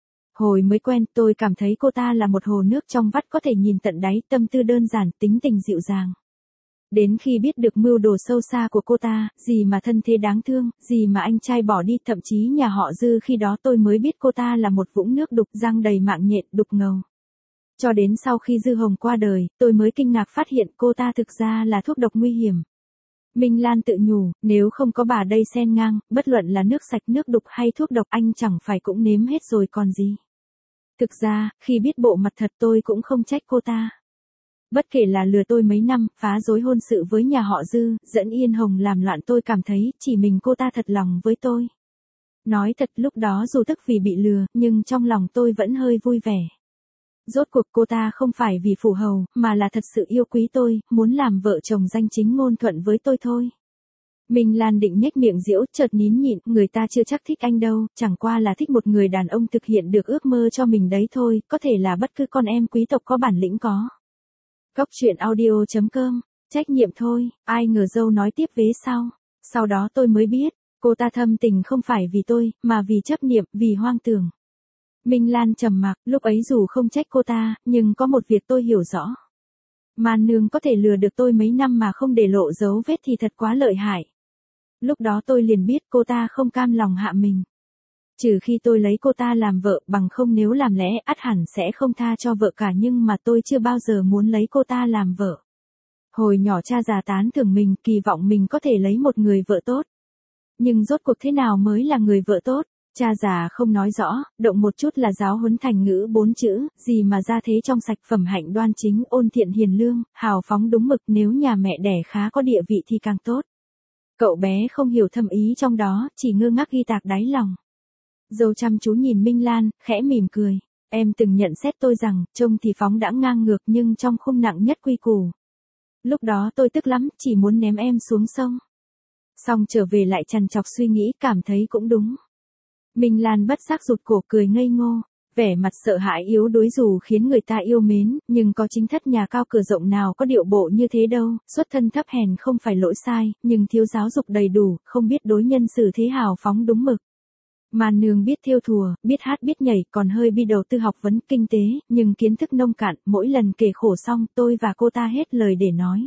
Hồi mới quen, tôi cảm thấy cô ta là một hồ nước trong vắt có thể nhìn tận đáy, tâm tư đơn giản, tính tình dịu dàng. Đến khi biết được mưu đồ sâu xa của cô ta, gì mà thân thế đáng thương, gì mà anh trai bỏ đi, thậm chí nhà họ Dư, khi đó tôi mới biết cô ta là một vũng nước đục, răng đầy mạng nhện, đục ngầu. Cho đến sau khi Dư Hồng qua đời, tôi mới kinh ngạc phát hiện cô ta thực ra là thuốc độc nguy hiểm. Minh Lan tự nhủ, nếu không có bà đây xen ngang, bất luận là nước sạch, nước đục hay thuốc độc, anh chẳng phải cũng nếm hết rồi còn gì. Thực ra, khi biết bộ mặt thật tôi cũng không trách cô ta. Bất kể là lừa tôi mấy năm, phá rối hôn sự với nhà họ Dư, dẫn Yên Hồng làm loạn, tôi cảm thấy chỉ mình cô ta thật lòng với tôi. Nói thật, lúc đó dù tức vì bị lừa, nhưng trong lòng tôi vẫn hơi vui vẻ. Rốt cuộc cô ta không phải vì phủ hầu, mà là thật sự yêu quý tôi, muốn làm vợ chồng danh chính ngôn thuận với tôi thôi. Minh Lan định nhếch miệng giễu, chợt nín nhịn, người ta chưa chắc thích anh đâu, chẳng qua là thích một người đàn ông thực hiện được ước mơ cho mình đấy thôi, có thể là bất cứ con em quý tộc có bản lĩnh có. Cóc truyện audio.com, trách nhiệm thôi, ai ngờ dâu nói tiếp vế sau. Sau đó tôi mới biết, cô ta thâm tình không phải vì tôi, mà vì chấp niệm, vì hoang tưởng. Minh Lan trầm mặc, lúc ấy dù không trách cô ta, nhưng có một việc tôi hiểu rõ. Man nương có thể lừa được tôi mấy năm mà không để lộ dấu vết thì thật quá lợi hại. Lúc đó tôi liền biết cô ta không cam lòng hạ mình. Trừ khi tôi lấy cô ta làm vợ, bằng không nếu làm lẽ ắt hẳn sẽ không tha cho vợ cả, nhưng mà tôi chưa bao giờ muốn lấy cô ta làm vợ. Hồi nhỏ cha già tán thưởng mình, kỳ vọng mình có thể lấy một người vợ tốt. Nhưng rốt cuộc thế nào mới là người vợ tốt? Cha già không nói rõ, động một chút là giáo huấn thành ngữ 4 chữ, gì mà ra thế trong sạch, phẩm hạnh đoan chính, ôn thiện hiền lương, hào phóng đúng mực, nếu nhà mẹ đẻ khá có địa vị thì càng tốt. Cậu bé không hiểu thâm ý trong đó, chỉ ngơ ngác ghi tạc đáy lòng. Dâu chăm chú nhìn Minh Lan, khẽ mỉm cười. Em từng nhận xét tôi rằng, trông thì phóng đãng ngang ngược nhưng trong khung nặng nhất quy củ. Lúc đó tôi tức lắm, chỉ muốn ném em xuống sông. Xong trở về lại trằn trọc suy nghĩ, cảm thấy cũng đúng. Minh Lan bất giác rụt cổ cười ngây ngô, vẻ mặt sợ hãi yếu đuối dù khiến người ta yêu mến, nhưng có chính thất nhà cao cửa rộng nào có điệu bộ như thế đâu, xuất thân thấp hèn không phải lỗi sai, nhưng thiếu giáo dục đầy đủ, không biết đối nhân xử thế hào phóng đúng mực. Man Nương biết thêu thùa, biết hát biết nhảy, còn hơi bi đầu tư học vấn kinh tế, nhưng kiến thức nông cạn, mỗi lần kể khổ xong tôi và cô ta hết lời để nói.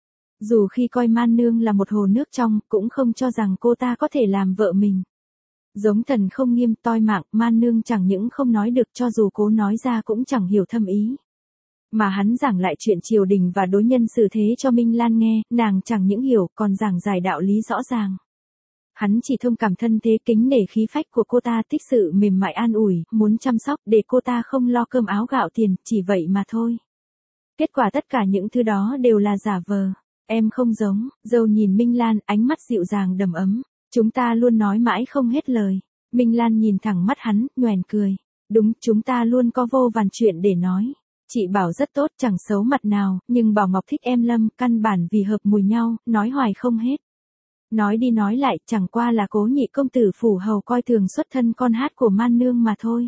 Dù khi coi Man Nương là một hồ nước trong, cũng không cho rằng cô ta có thể làm vợ mình. Giống thần không nghiêm toi mạng, Man Nương chẳng những không nói được, cho dù cố nói ra cũng chẳng hiểu thâm ý. Mà hắn giảng lại chuyện triều đình và đối nhân xử thế cho Minh Lan nghe, nàng chẳng những hiểu, còn giảng giải đạo lý rõ ràng. Hắn chỉ thông cảm thân thế kính nể khí phách của cô ta, thích sự mềm mại an ủi, muốn chăm sóc để cô ta không lo cơm áo gạo tiền, chỉ vậy mà thôi. Kết quả tất cả những thứ đó đều là giả vờ. Em không giống, dâu nhìn Minh Lan, ánh mắt dịu dàng đầm ấm. Chúng ta luôn nói mãi không hết lời. Minh Lan nhìn thẳng mắt hắn, nhoẻn cười. Đúng, chúng ta luôn có vô vàn chuyện để nói. Chị Bảo rất tốt, chẳng xấu mặt nào, nhưng Bảo Ngọc thích em Lâm, căn bản vì hợp mùi nhau, nói hoài không hết. Nói đi nói lại, chẳng qua là cố nhị công tử phủ hầu coi thường xuất thân con hát của Man Nương mà thôi.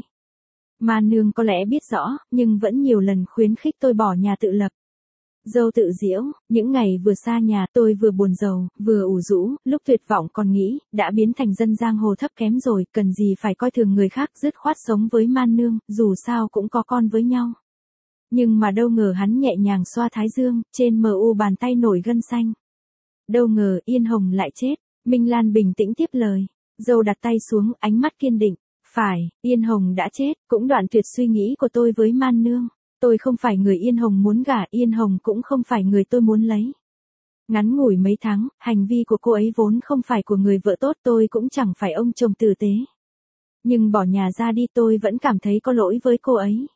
Man Nương có lẽ biết rõ, nhưng vẫn nhiều lần khuyến khích tôi bỏ nhà tự lập. Dâu tự giễu, những ngày vừa xa nhà tôi vừa buồn rầu, vừa ủ rũ, lúc tuyệt vọng còn nghĩ, đã biến thành dân giang hồ thấp kém rồi, cần gì phải coi thường người khác, dứt khoát sống với Man Nương, dù sao cũng có con với nhau. Nhưng mà đâu ngờ hắn nhẹ nhàng xoa thái dương, trên mờ u bàn tay nổi gân xanh. Đâu ngờ Yên Hồng lại chết. Minh Lan bình tĩnh tiếp lời. Dâu đặt tay xuống, ánh mắt kiên định. Phải, Yên Hồng đã chết, cũng đoạn tuyệt suy nghĩ của tôi với Man Nương. Tôi không phải người Yên Hồng muốn gả, Yên Hồng cũng không phải người tôi muốn lấy. Ngắn ngủi mấy tháng, hành vi của cô ấy vốn không phải của người vợ tốt, tôi cũng chẳng phải ông chồng tử tế. Nhưng bỏ nhà ra đi tôi vẫn cảm thấy có lỗi với cô ấy.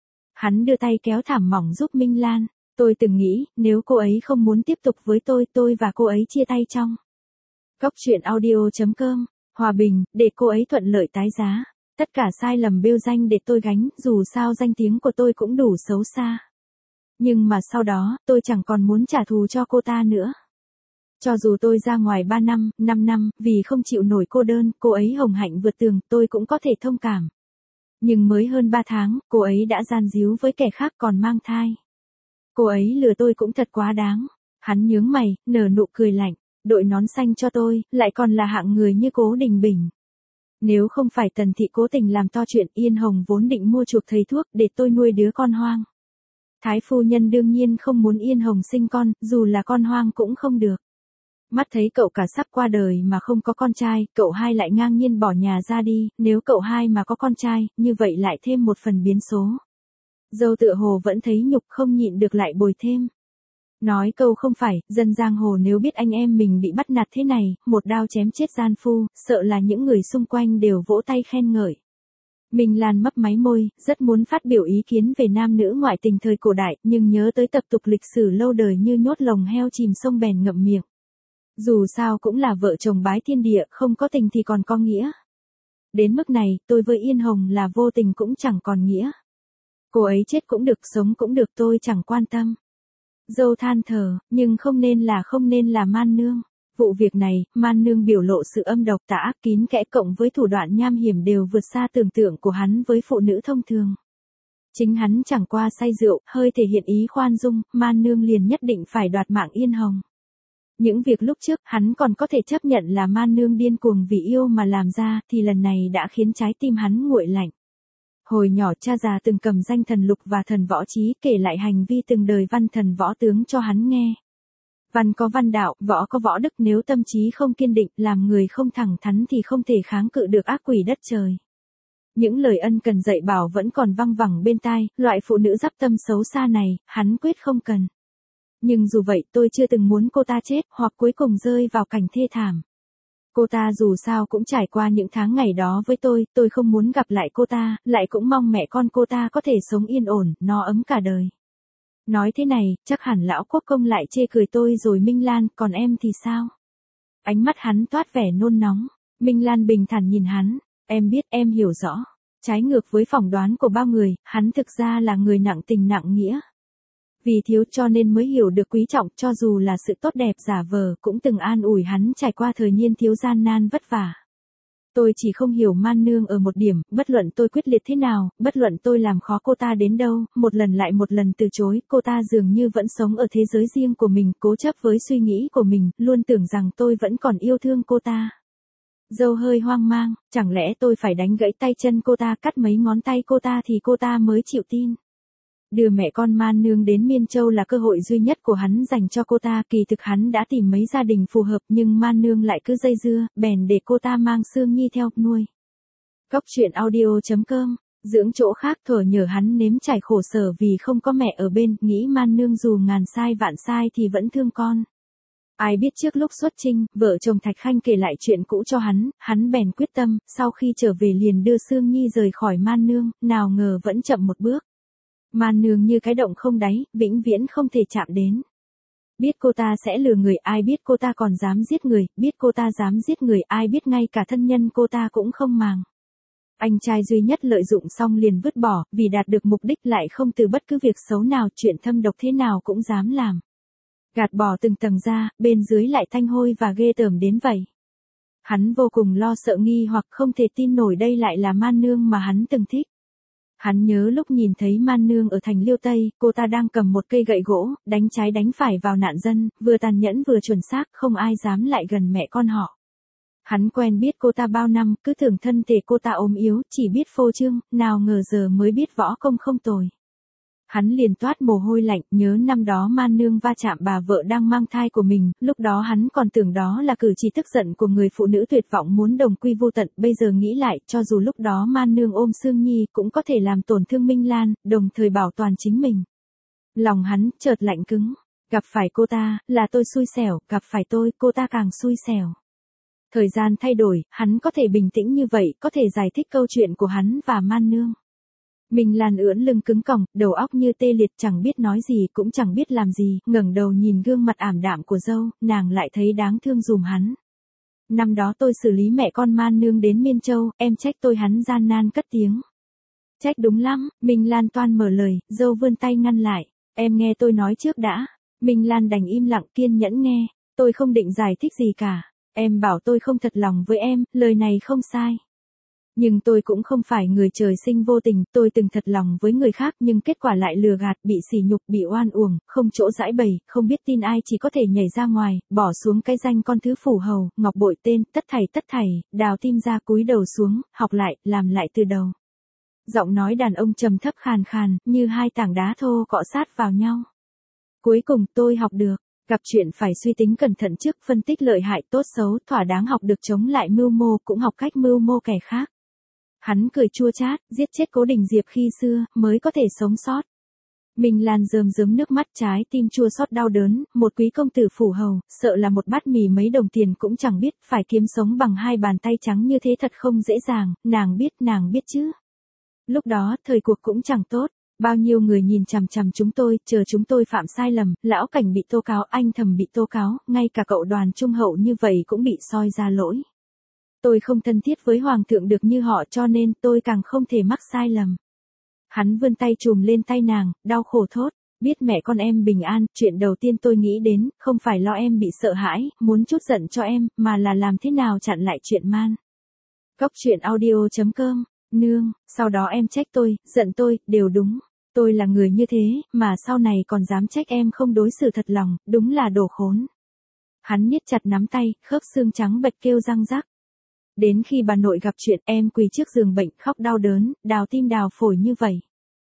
Hắn đưa tay kéo thảm mỏng giúp Minh Lan. Tôi từng nghĩ, nếu cô ấy không muốn tiếp tục với tôi và cô ấy chia tay trong. Góc truyện audio.com, hòa bình, để cô ấy thuận lợi tái giá. Tất cả sai lầm bêu danh để tôi gánh, dù sao danh tiếng của tôi cũng đủ xấu xa. Nhưng mà sau đó, tôi chẳng còn muốn trả thù cho cô ta nữa. Cho dù tôi ra ngoài 3 năm, 5 năm, vì không chịu nổi cô đơn, cô ấy hồng hạnh vượt tường, tôi cũng có thể thông cảm. Nhưng mới hơn 3 tháng, cô ấy đã gian díu với kẻ khác còn mang thai. Cô ấy lừa tôi cũng thật quá đáng. Hắn nhướng mày, nở nụ cười lạnh, đội nón xanh cho tôi, lại còn là hạng người như Cố Đình Bình. Nếu không phải Tần Thị cố tình làm to chuyện, Yên Hồng vốn định mua chuộc thầy thuốc để tôi nuôi đứa con hoang. Thái phu nhân đương nhiên không muốn Yên Hồng sinh con, dù là con hoang cũng không được. Mắt thấy cậu cả sắp qua đời mà không có con trai, cậu hai lại ngang nhiên bỏ nhà ra đi, nếu cậu hai mà có con trai, như vậy lại thêm một phần biến số. Dâu tựa hồ vẫn thấy nhục không nhịn được lại bồi thêm. Nói câu không phải, dân giang hồ nếu biết anh em mình bị bắt nạt thế này, một đao chém chết gian phu, sợ là những người xung quanh đều vỗ tay khen ngợi. Minh Lan mấp máy môi, rất muốn phát biểu ý kiến về nam nữ ngoại tình thời cổ đại, nhưng nhớ tới tập tục lịch sử lâu đời như nhốt lồng heo chìm sông bèn ngậm miệng. Dù sao cũng là vợ chồng bái thiên địa, không có tình thì còn có nghĩa. Đến mức này, tôi với Yên Hồng là vô tình cũng chẳng còn nghĩa. Cô ấy chết cũng được, sống cũng được, tôi chẳng quan tâm. Dâu than thở, nhưng không nên là Man Nương. Vụ việc này, Man Nương biểu lộ sự âm độc tà ác kín kẽ cộng với thủ đoạn nham hiểm đều vượt xa tưởng tượng của hắn với phụ nữ thông thường. Chính hắn chẳng qua say rượu, hơi thể hiện ý khoan dung, Man Nương liền nhất định phải đoạt mạng Yên Hồng. Những việc lúc trước, hắn còn có thể chấp nhận là Man Nương điên cuồng vì yêu mà làm ra, thì lần này đã khiến trái tim hắn nguội lạnh. Hồi nhỏ cha già từng cầm danh thần lục và thần võ trí kể lại hành vi từng đời văn thần võ tướng cho hắn nghe. Văn có văn đạo, võ có võ đức, nếu tâm trí không kiên định, làm người không thẳng thắn thì không thể kháng cự được ác quỷ đất trời. Những lời ân cần dạy bảo vẫn còn văng vẳng bên tai, loại phụ nữ giáp tâm xấu xa này, hắn quyết không cần. Nhưng dù vậy tôi chưa từng muốn cô ta chết, hoặc cuối cùng rơi vào cảnh thê thảm. Cô ta dù sao cũng trải qua những tháng ngày đó với tôi không muốn gặp lại cô ta, lại cũng mong mẹ con cô ta có thể sống yên ổn, no ấm cả đời. Nói thế này, chắc hẳn lão quốc công lại chê cười tôi rồi Minh Lan, còn em thì sao? Ánh mắt hắn toát vẻ nôn nóng. Minh Lan bình thản nhìn hắn, em biết, em hiểu rõ. Trái ngược với phỏng đoán của bao người, hắn thực ra là người nặng tình nặng nghĩa. Vì thiếu cho nên mới hiểu được quý trọng, cho dù là sự tốt đẹp giả vờ cũng từng an ủi hắn trải qua thời niên thiếu gian nan vất vả. Tôi chỉ không hiểu Man Nương ở một điểm, bất luận tôi quyết liệt thế nào, bất luận tôi làm khó cô ta đến đâu, một lần lại một lần từ chối, cô ta dường như vẫn sống ở thế giới riêng của mình, cố chấp với suy nghĩ của mình, luôn tưởng rằng tôi vẫn còn yêu thương cô ta. Dâu hơi hoang mang, chẳng lẽ tôi phải đánh gãy tay chân cô ta, cắt mấy ngón tay cô ta thì cô ta mới chịu tin. Đưa mẹ con Man Nương đến Miên Châu là cơ hội duy nhất của hắn dành cho cô ta, kỳ thực hắn đã tìm mấy gia đình phù hợp nhưng Man Nương lại cứ dây dưa, bèn để cô ta mang Sương Nhi theo, nuôi. Cóc truyện audio.com, dưỡng chỗ khác thở nhờ hắn nếm trải khổ sở vì không có mẹ ở bên, nghĩ Man Nương dù ngàn sai vạn sai thì vẫn thương con. Ai biết trước lúc xuất chinh, vợ chồng Thạch Khanh kể lại chuyện cũ cho hắn bèn quyết tâm, sau khi trở về liền đưa Sương Nhi rời khỏi Man Nương, nào ngờ vẫn chậm một bước. Man Nương như cái động không đáy, vĩnh viễn không thể chạm đến. Biết cô ta sẽ lừa người, ai biết cô ta còn dám giết người, biết cô ta dám giết người, ai biết ngay cả thân nhân cô ta cũng không màng. Anh trai duy nhất lợi dụng xong liền vứt bỏ, vì đạt được mục đích lại không từ bất cứ việc xấu nào, chuyện thâm độc thế nào cũng dám làm. Gạt bỏ từng tầng ra, bên dưới lại thanh hôi và ghê tởm đến vậy. Hắn vô cùng lo sợ nghi hoặc không thể tin nổi đây lại là Man Nương mà hắn từng thích. Hắn nhớ lúc nhìn thấy Man Nương ở thành Liêu Tây, cô ta đang cầm một cây gậy gỗ, đánh trái đánh phải vào nạn dân, vừa tàn nhẫn vừa chuẩn xác, không ai dám lại gần mẹ con họ. Hắn quen biết cô ta bao năm, cứ tưởng thân thể cô ta ốm yếu, chỉ biết phô trương, nào ngờ giờ mới biết võ công không tồi. Hắn liền toát mồ hôi lạnh, nhớ năm đó Man Nương va chạm bà vợ đang mang thai của mình, lúc đó hắn còn tưởng đó là cử chỉ tức giận của người phụ nữ tuyệt vọng muốn đồng quy vô tận, bây giờ nghĩ lại, cho dù lúc đó Man Nương ôm Sương Nhi cũng có thể làm tổn thương Minh Lan, đồng thời bảo toàn chính mình. Lòng hắn chợt lạnh cứng, gặp phải cô ta, là tôi xui xẻo, gặp phải tôi, cô ta càng xui xẻo. Thời gian thay đổi, hắn có thể bình tĩnh như vậy, có thể giải thích câu chuyện của hắn và Man Nương. Minh Lan ưỡn lưng cứng còng, đầu óc như tê liệt, chẳng biết nói gì cũng chẳng biết làm gì, ngẩng đầu nhìn gương mặt ảm đạm của dâu, nàng lại thấy đáng thương dùm hắn. Năm đó tôi xử lý mẹ con Man Nương đến Miên Châu, em trách tôi, hắn gian nan cất tiếng. Trách đúng lắm, Minh Lan toan mở lời, dâu vươn tay ngăn lại, em nghe tôi nói trước đã. Minh Lan đành im lặng kiên nhẫn nghe, tôi không định giải thích gì cả, em bảo tôi không thật lòng với em, lời này không sai. Nhưng tôi cũng không phải người trời sinh vô tình, tôi từng thật lòng với người khác nhưng kết quả lại lừa gạt, bị sỉ nhục, bị oan uổng, không chỗ giải bày, không biết tin ai, chỉ có thể nhảy ra ngoài, bỏ xuống cái danh con thứ phủ hầu, ngọc bội tên, tất thảy, đào tim ra cúi đầu xuống, học lại, làm lại từ đầu. Giọng nói đàn ông trầm thấp khàn khàn, như hai tảng đá thô cọ sát vào nhau. Cuối cùng tôi học được. Gặp chuyện phải suy tính cẩn thận trước, phân tích lợi hại tốt xấu, thỏa đáng học được chống lại mưu mô, cũng học cách mưu mô kẻ khác. Hắn cười chua chát, giết chết Cố Đình Diệp khi xưa, mới có thể sống sót. Minh Lan rơm rớm nước mắt, trái tim chua xót đau đớn, một quý công tử phủ hầu, sợ là một bát mì mấy đồng tiền cũng chẳng biết, phải kiếm sống bằng hai bàn tay trắng như thế thật không dễ dàng, nàng biết chứ. Lúc đó, thời cuộc cũng chẳng tốt. Bao nhiêu người nhìn chằm chằm chúng tôi, chờ chúng tôi phạm sai lầm, lão Cảnh bị tố cáo, anh Thầm bị tố cáo, ngay cả cậu Đoàn Trung Hậu như vậy cũng bị soi ra lỗi. Tôi không thân thiết với Hoàng thượng được như họ cho nên tôi càng không thể mắc sai lầm. Hắn vươn tay chùm lên tay nàng, đau khổ thốt, biết mẹ con em bình an, chuyện đầu tiên tôi nghĩ đến, không phải lo em bị sợ hãi, muốn chút giận cho em, mà là làm thế nào chặn lại chuyện Man. Cóc truyện audio.com, nương, sau đó em trách tôi, giận tôi, đều đúng. Tôi là người như thế, mà sau này còn dám trách em không đối xử thật lòng, đúng là đồ khốn. Hắn niết chặt nắm tay, khớp xương trắng bật kêu răng rắc. Đến khi bà nội gặp chuyện, em quỳ trước giường bệnh khóc đau đớn, đào tim đào phổi như vậy.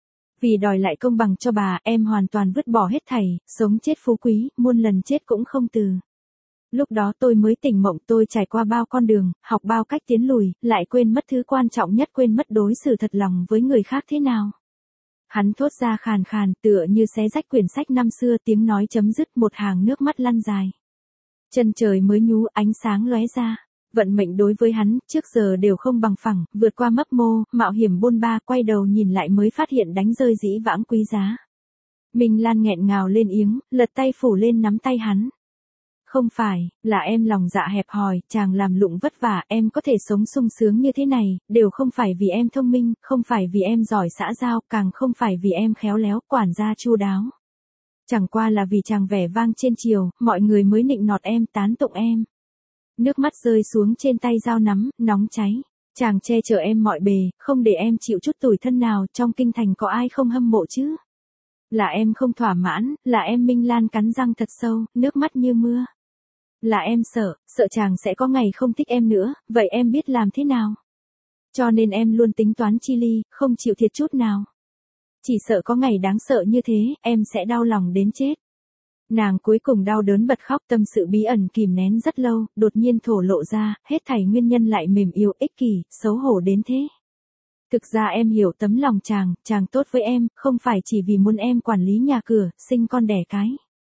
Vì đòi lại công bằng cho bà, em hoàn toàn vứt bỏ hết thảy, sống chết phú quý, muôn lần chết cũng không từ. Lúc đó tôi mới tỉnh mộng, tôi trải qua bao con đường, học bao cách tiến lùi, lại quên mất thứ quan trọng nhất, quên mất đối xử thật lòng với người khác thế nào. Hắn thốt ra khàn khàn, tựa như xé rách quyển sách năm xưa, tiếng nói chấm dứt, một hàng nước mắt lăn dài. Chân trời mới nhú, ánh sáng lóe ra. Vận mệnh đối với hắn, trước giờ đều không bằng phẳng, vượt qua mấp mô, mạo hiểm bôn ba, quay đầu nhìn lại mới phát hiện đánh rơi dĩ vãng quý giá. Minh Lan nghẹn ngào lên tiếng, lật tay phủ lên nắm tay hắn. Không phải, là em lòng dạ hẹp hòi, chàng làm lụng vất vả, em có thể sống sung sướng như thế này, đều không phải vì em thông minh, không phải vì em giỏi xã giao, càng không phải vì em khéo léo, quản gia chu đáo. Chẳng qua là vì chàng vẻ vang trên triều, mọi người mới nịnh nọt em, tán tụng em. Nước mắt rơi xuống trên tay dao nắm, nóng cháy. Chàng che chở em mọi bề, không để em chịu chút tủi thân nào, trong kinh thành có ai không hâm mộ chứ? Là em không thỏa mãn, là em. Minh Lan cắn răng thật sâu, nước mắt như mưa. Là em sợ chàng sẽ có ngày không thích em nữa, vậy em biết làm thế nào? Cho nên em luôn tính toán chi ly, không chịu thiệt chút nào. Chỉ sợ có ngày đáng sợ như thế, em sẽ đau lòng đến chết. Nàng cuối cùng đau đớn bật khóc, tâm sự bí ẩn kìm nén rất lâu, đột nhiên thổ lộ ra, hết thảy nguyên nhân lại mềm yếu, ích kỷ, xấu hổ đến thế. Thực ra em hiểu tấm lòng chàng tốt với em, không phải chỉ vì muốn em quản lý nhà cửa, sinh con đẻ cái.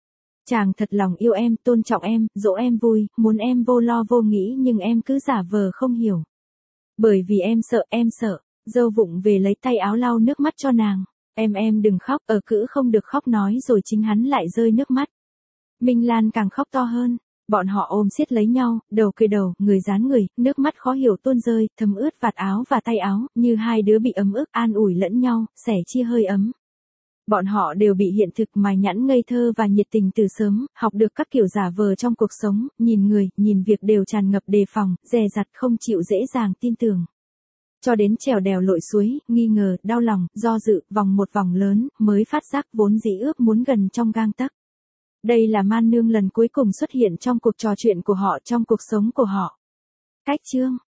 Chàng thật lòng yêu em, tôn trọng em, dỗ em vui, muốn em vô lo vô nghĩ nhưng em cứ giả vờ không hiểu. Bởi vì em sợ. Dâu vụng về lấy tay áo lau nước mắt cho nàng. Em đừng khóc, cữ không được khóc nói rồi chính hắn lại rơi nước mắt. Minh Lan càng khóc to hơn. Bọn họ ôm siết lấy nhau, đầu kề đầu, người dán người, nước mắt khó hiểu tuôn rơi, thấm ướt vạt áo và tay áo, như hai đứa bị ấm ức, an ủi lẫn nhau, sẻ chia hơi ấm. Bọn họ đều bị hiện thực mài nhẵn ngây thơ và nhiệt tình từ sớm, học được các kiểu giả vờ trong cuộc sống, nhìn người, nhìn việc đều tràn ngập đề phòng, dè dặt không chịu dễ dàng tin tưởng. Cho đến trèo đèo lội suối, nghi ngờ, đau lòng, do dự, vòng một vòng lớn, mới phát giác vốn dĩ ước muốn gần trong gang tấc. Đây là Man Nương lần cuối cùng xuất hiện trong cuộc trò chuyện của họ, trong cuộc sống của họ. Cách chương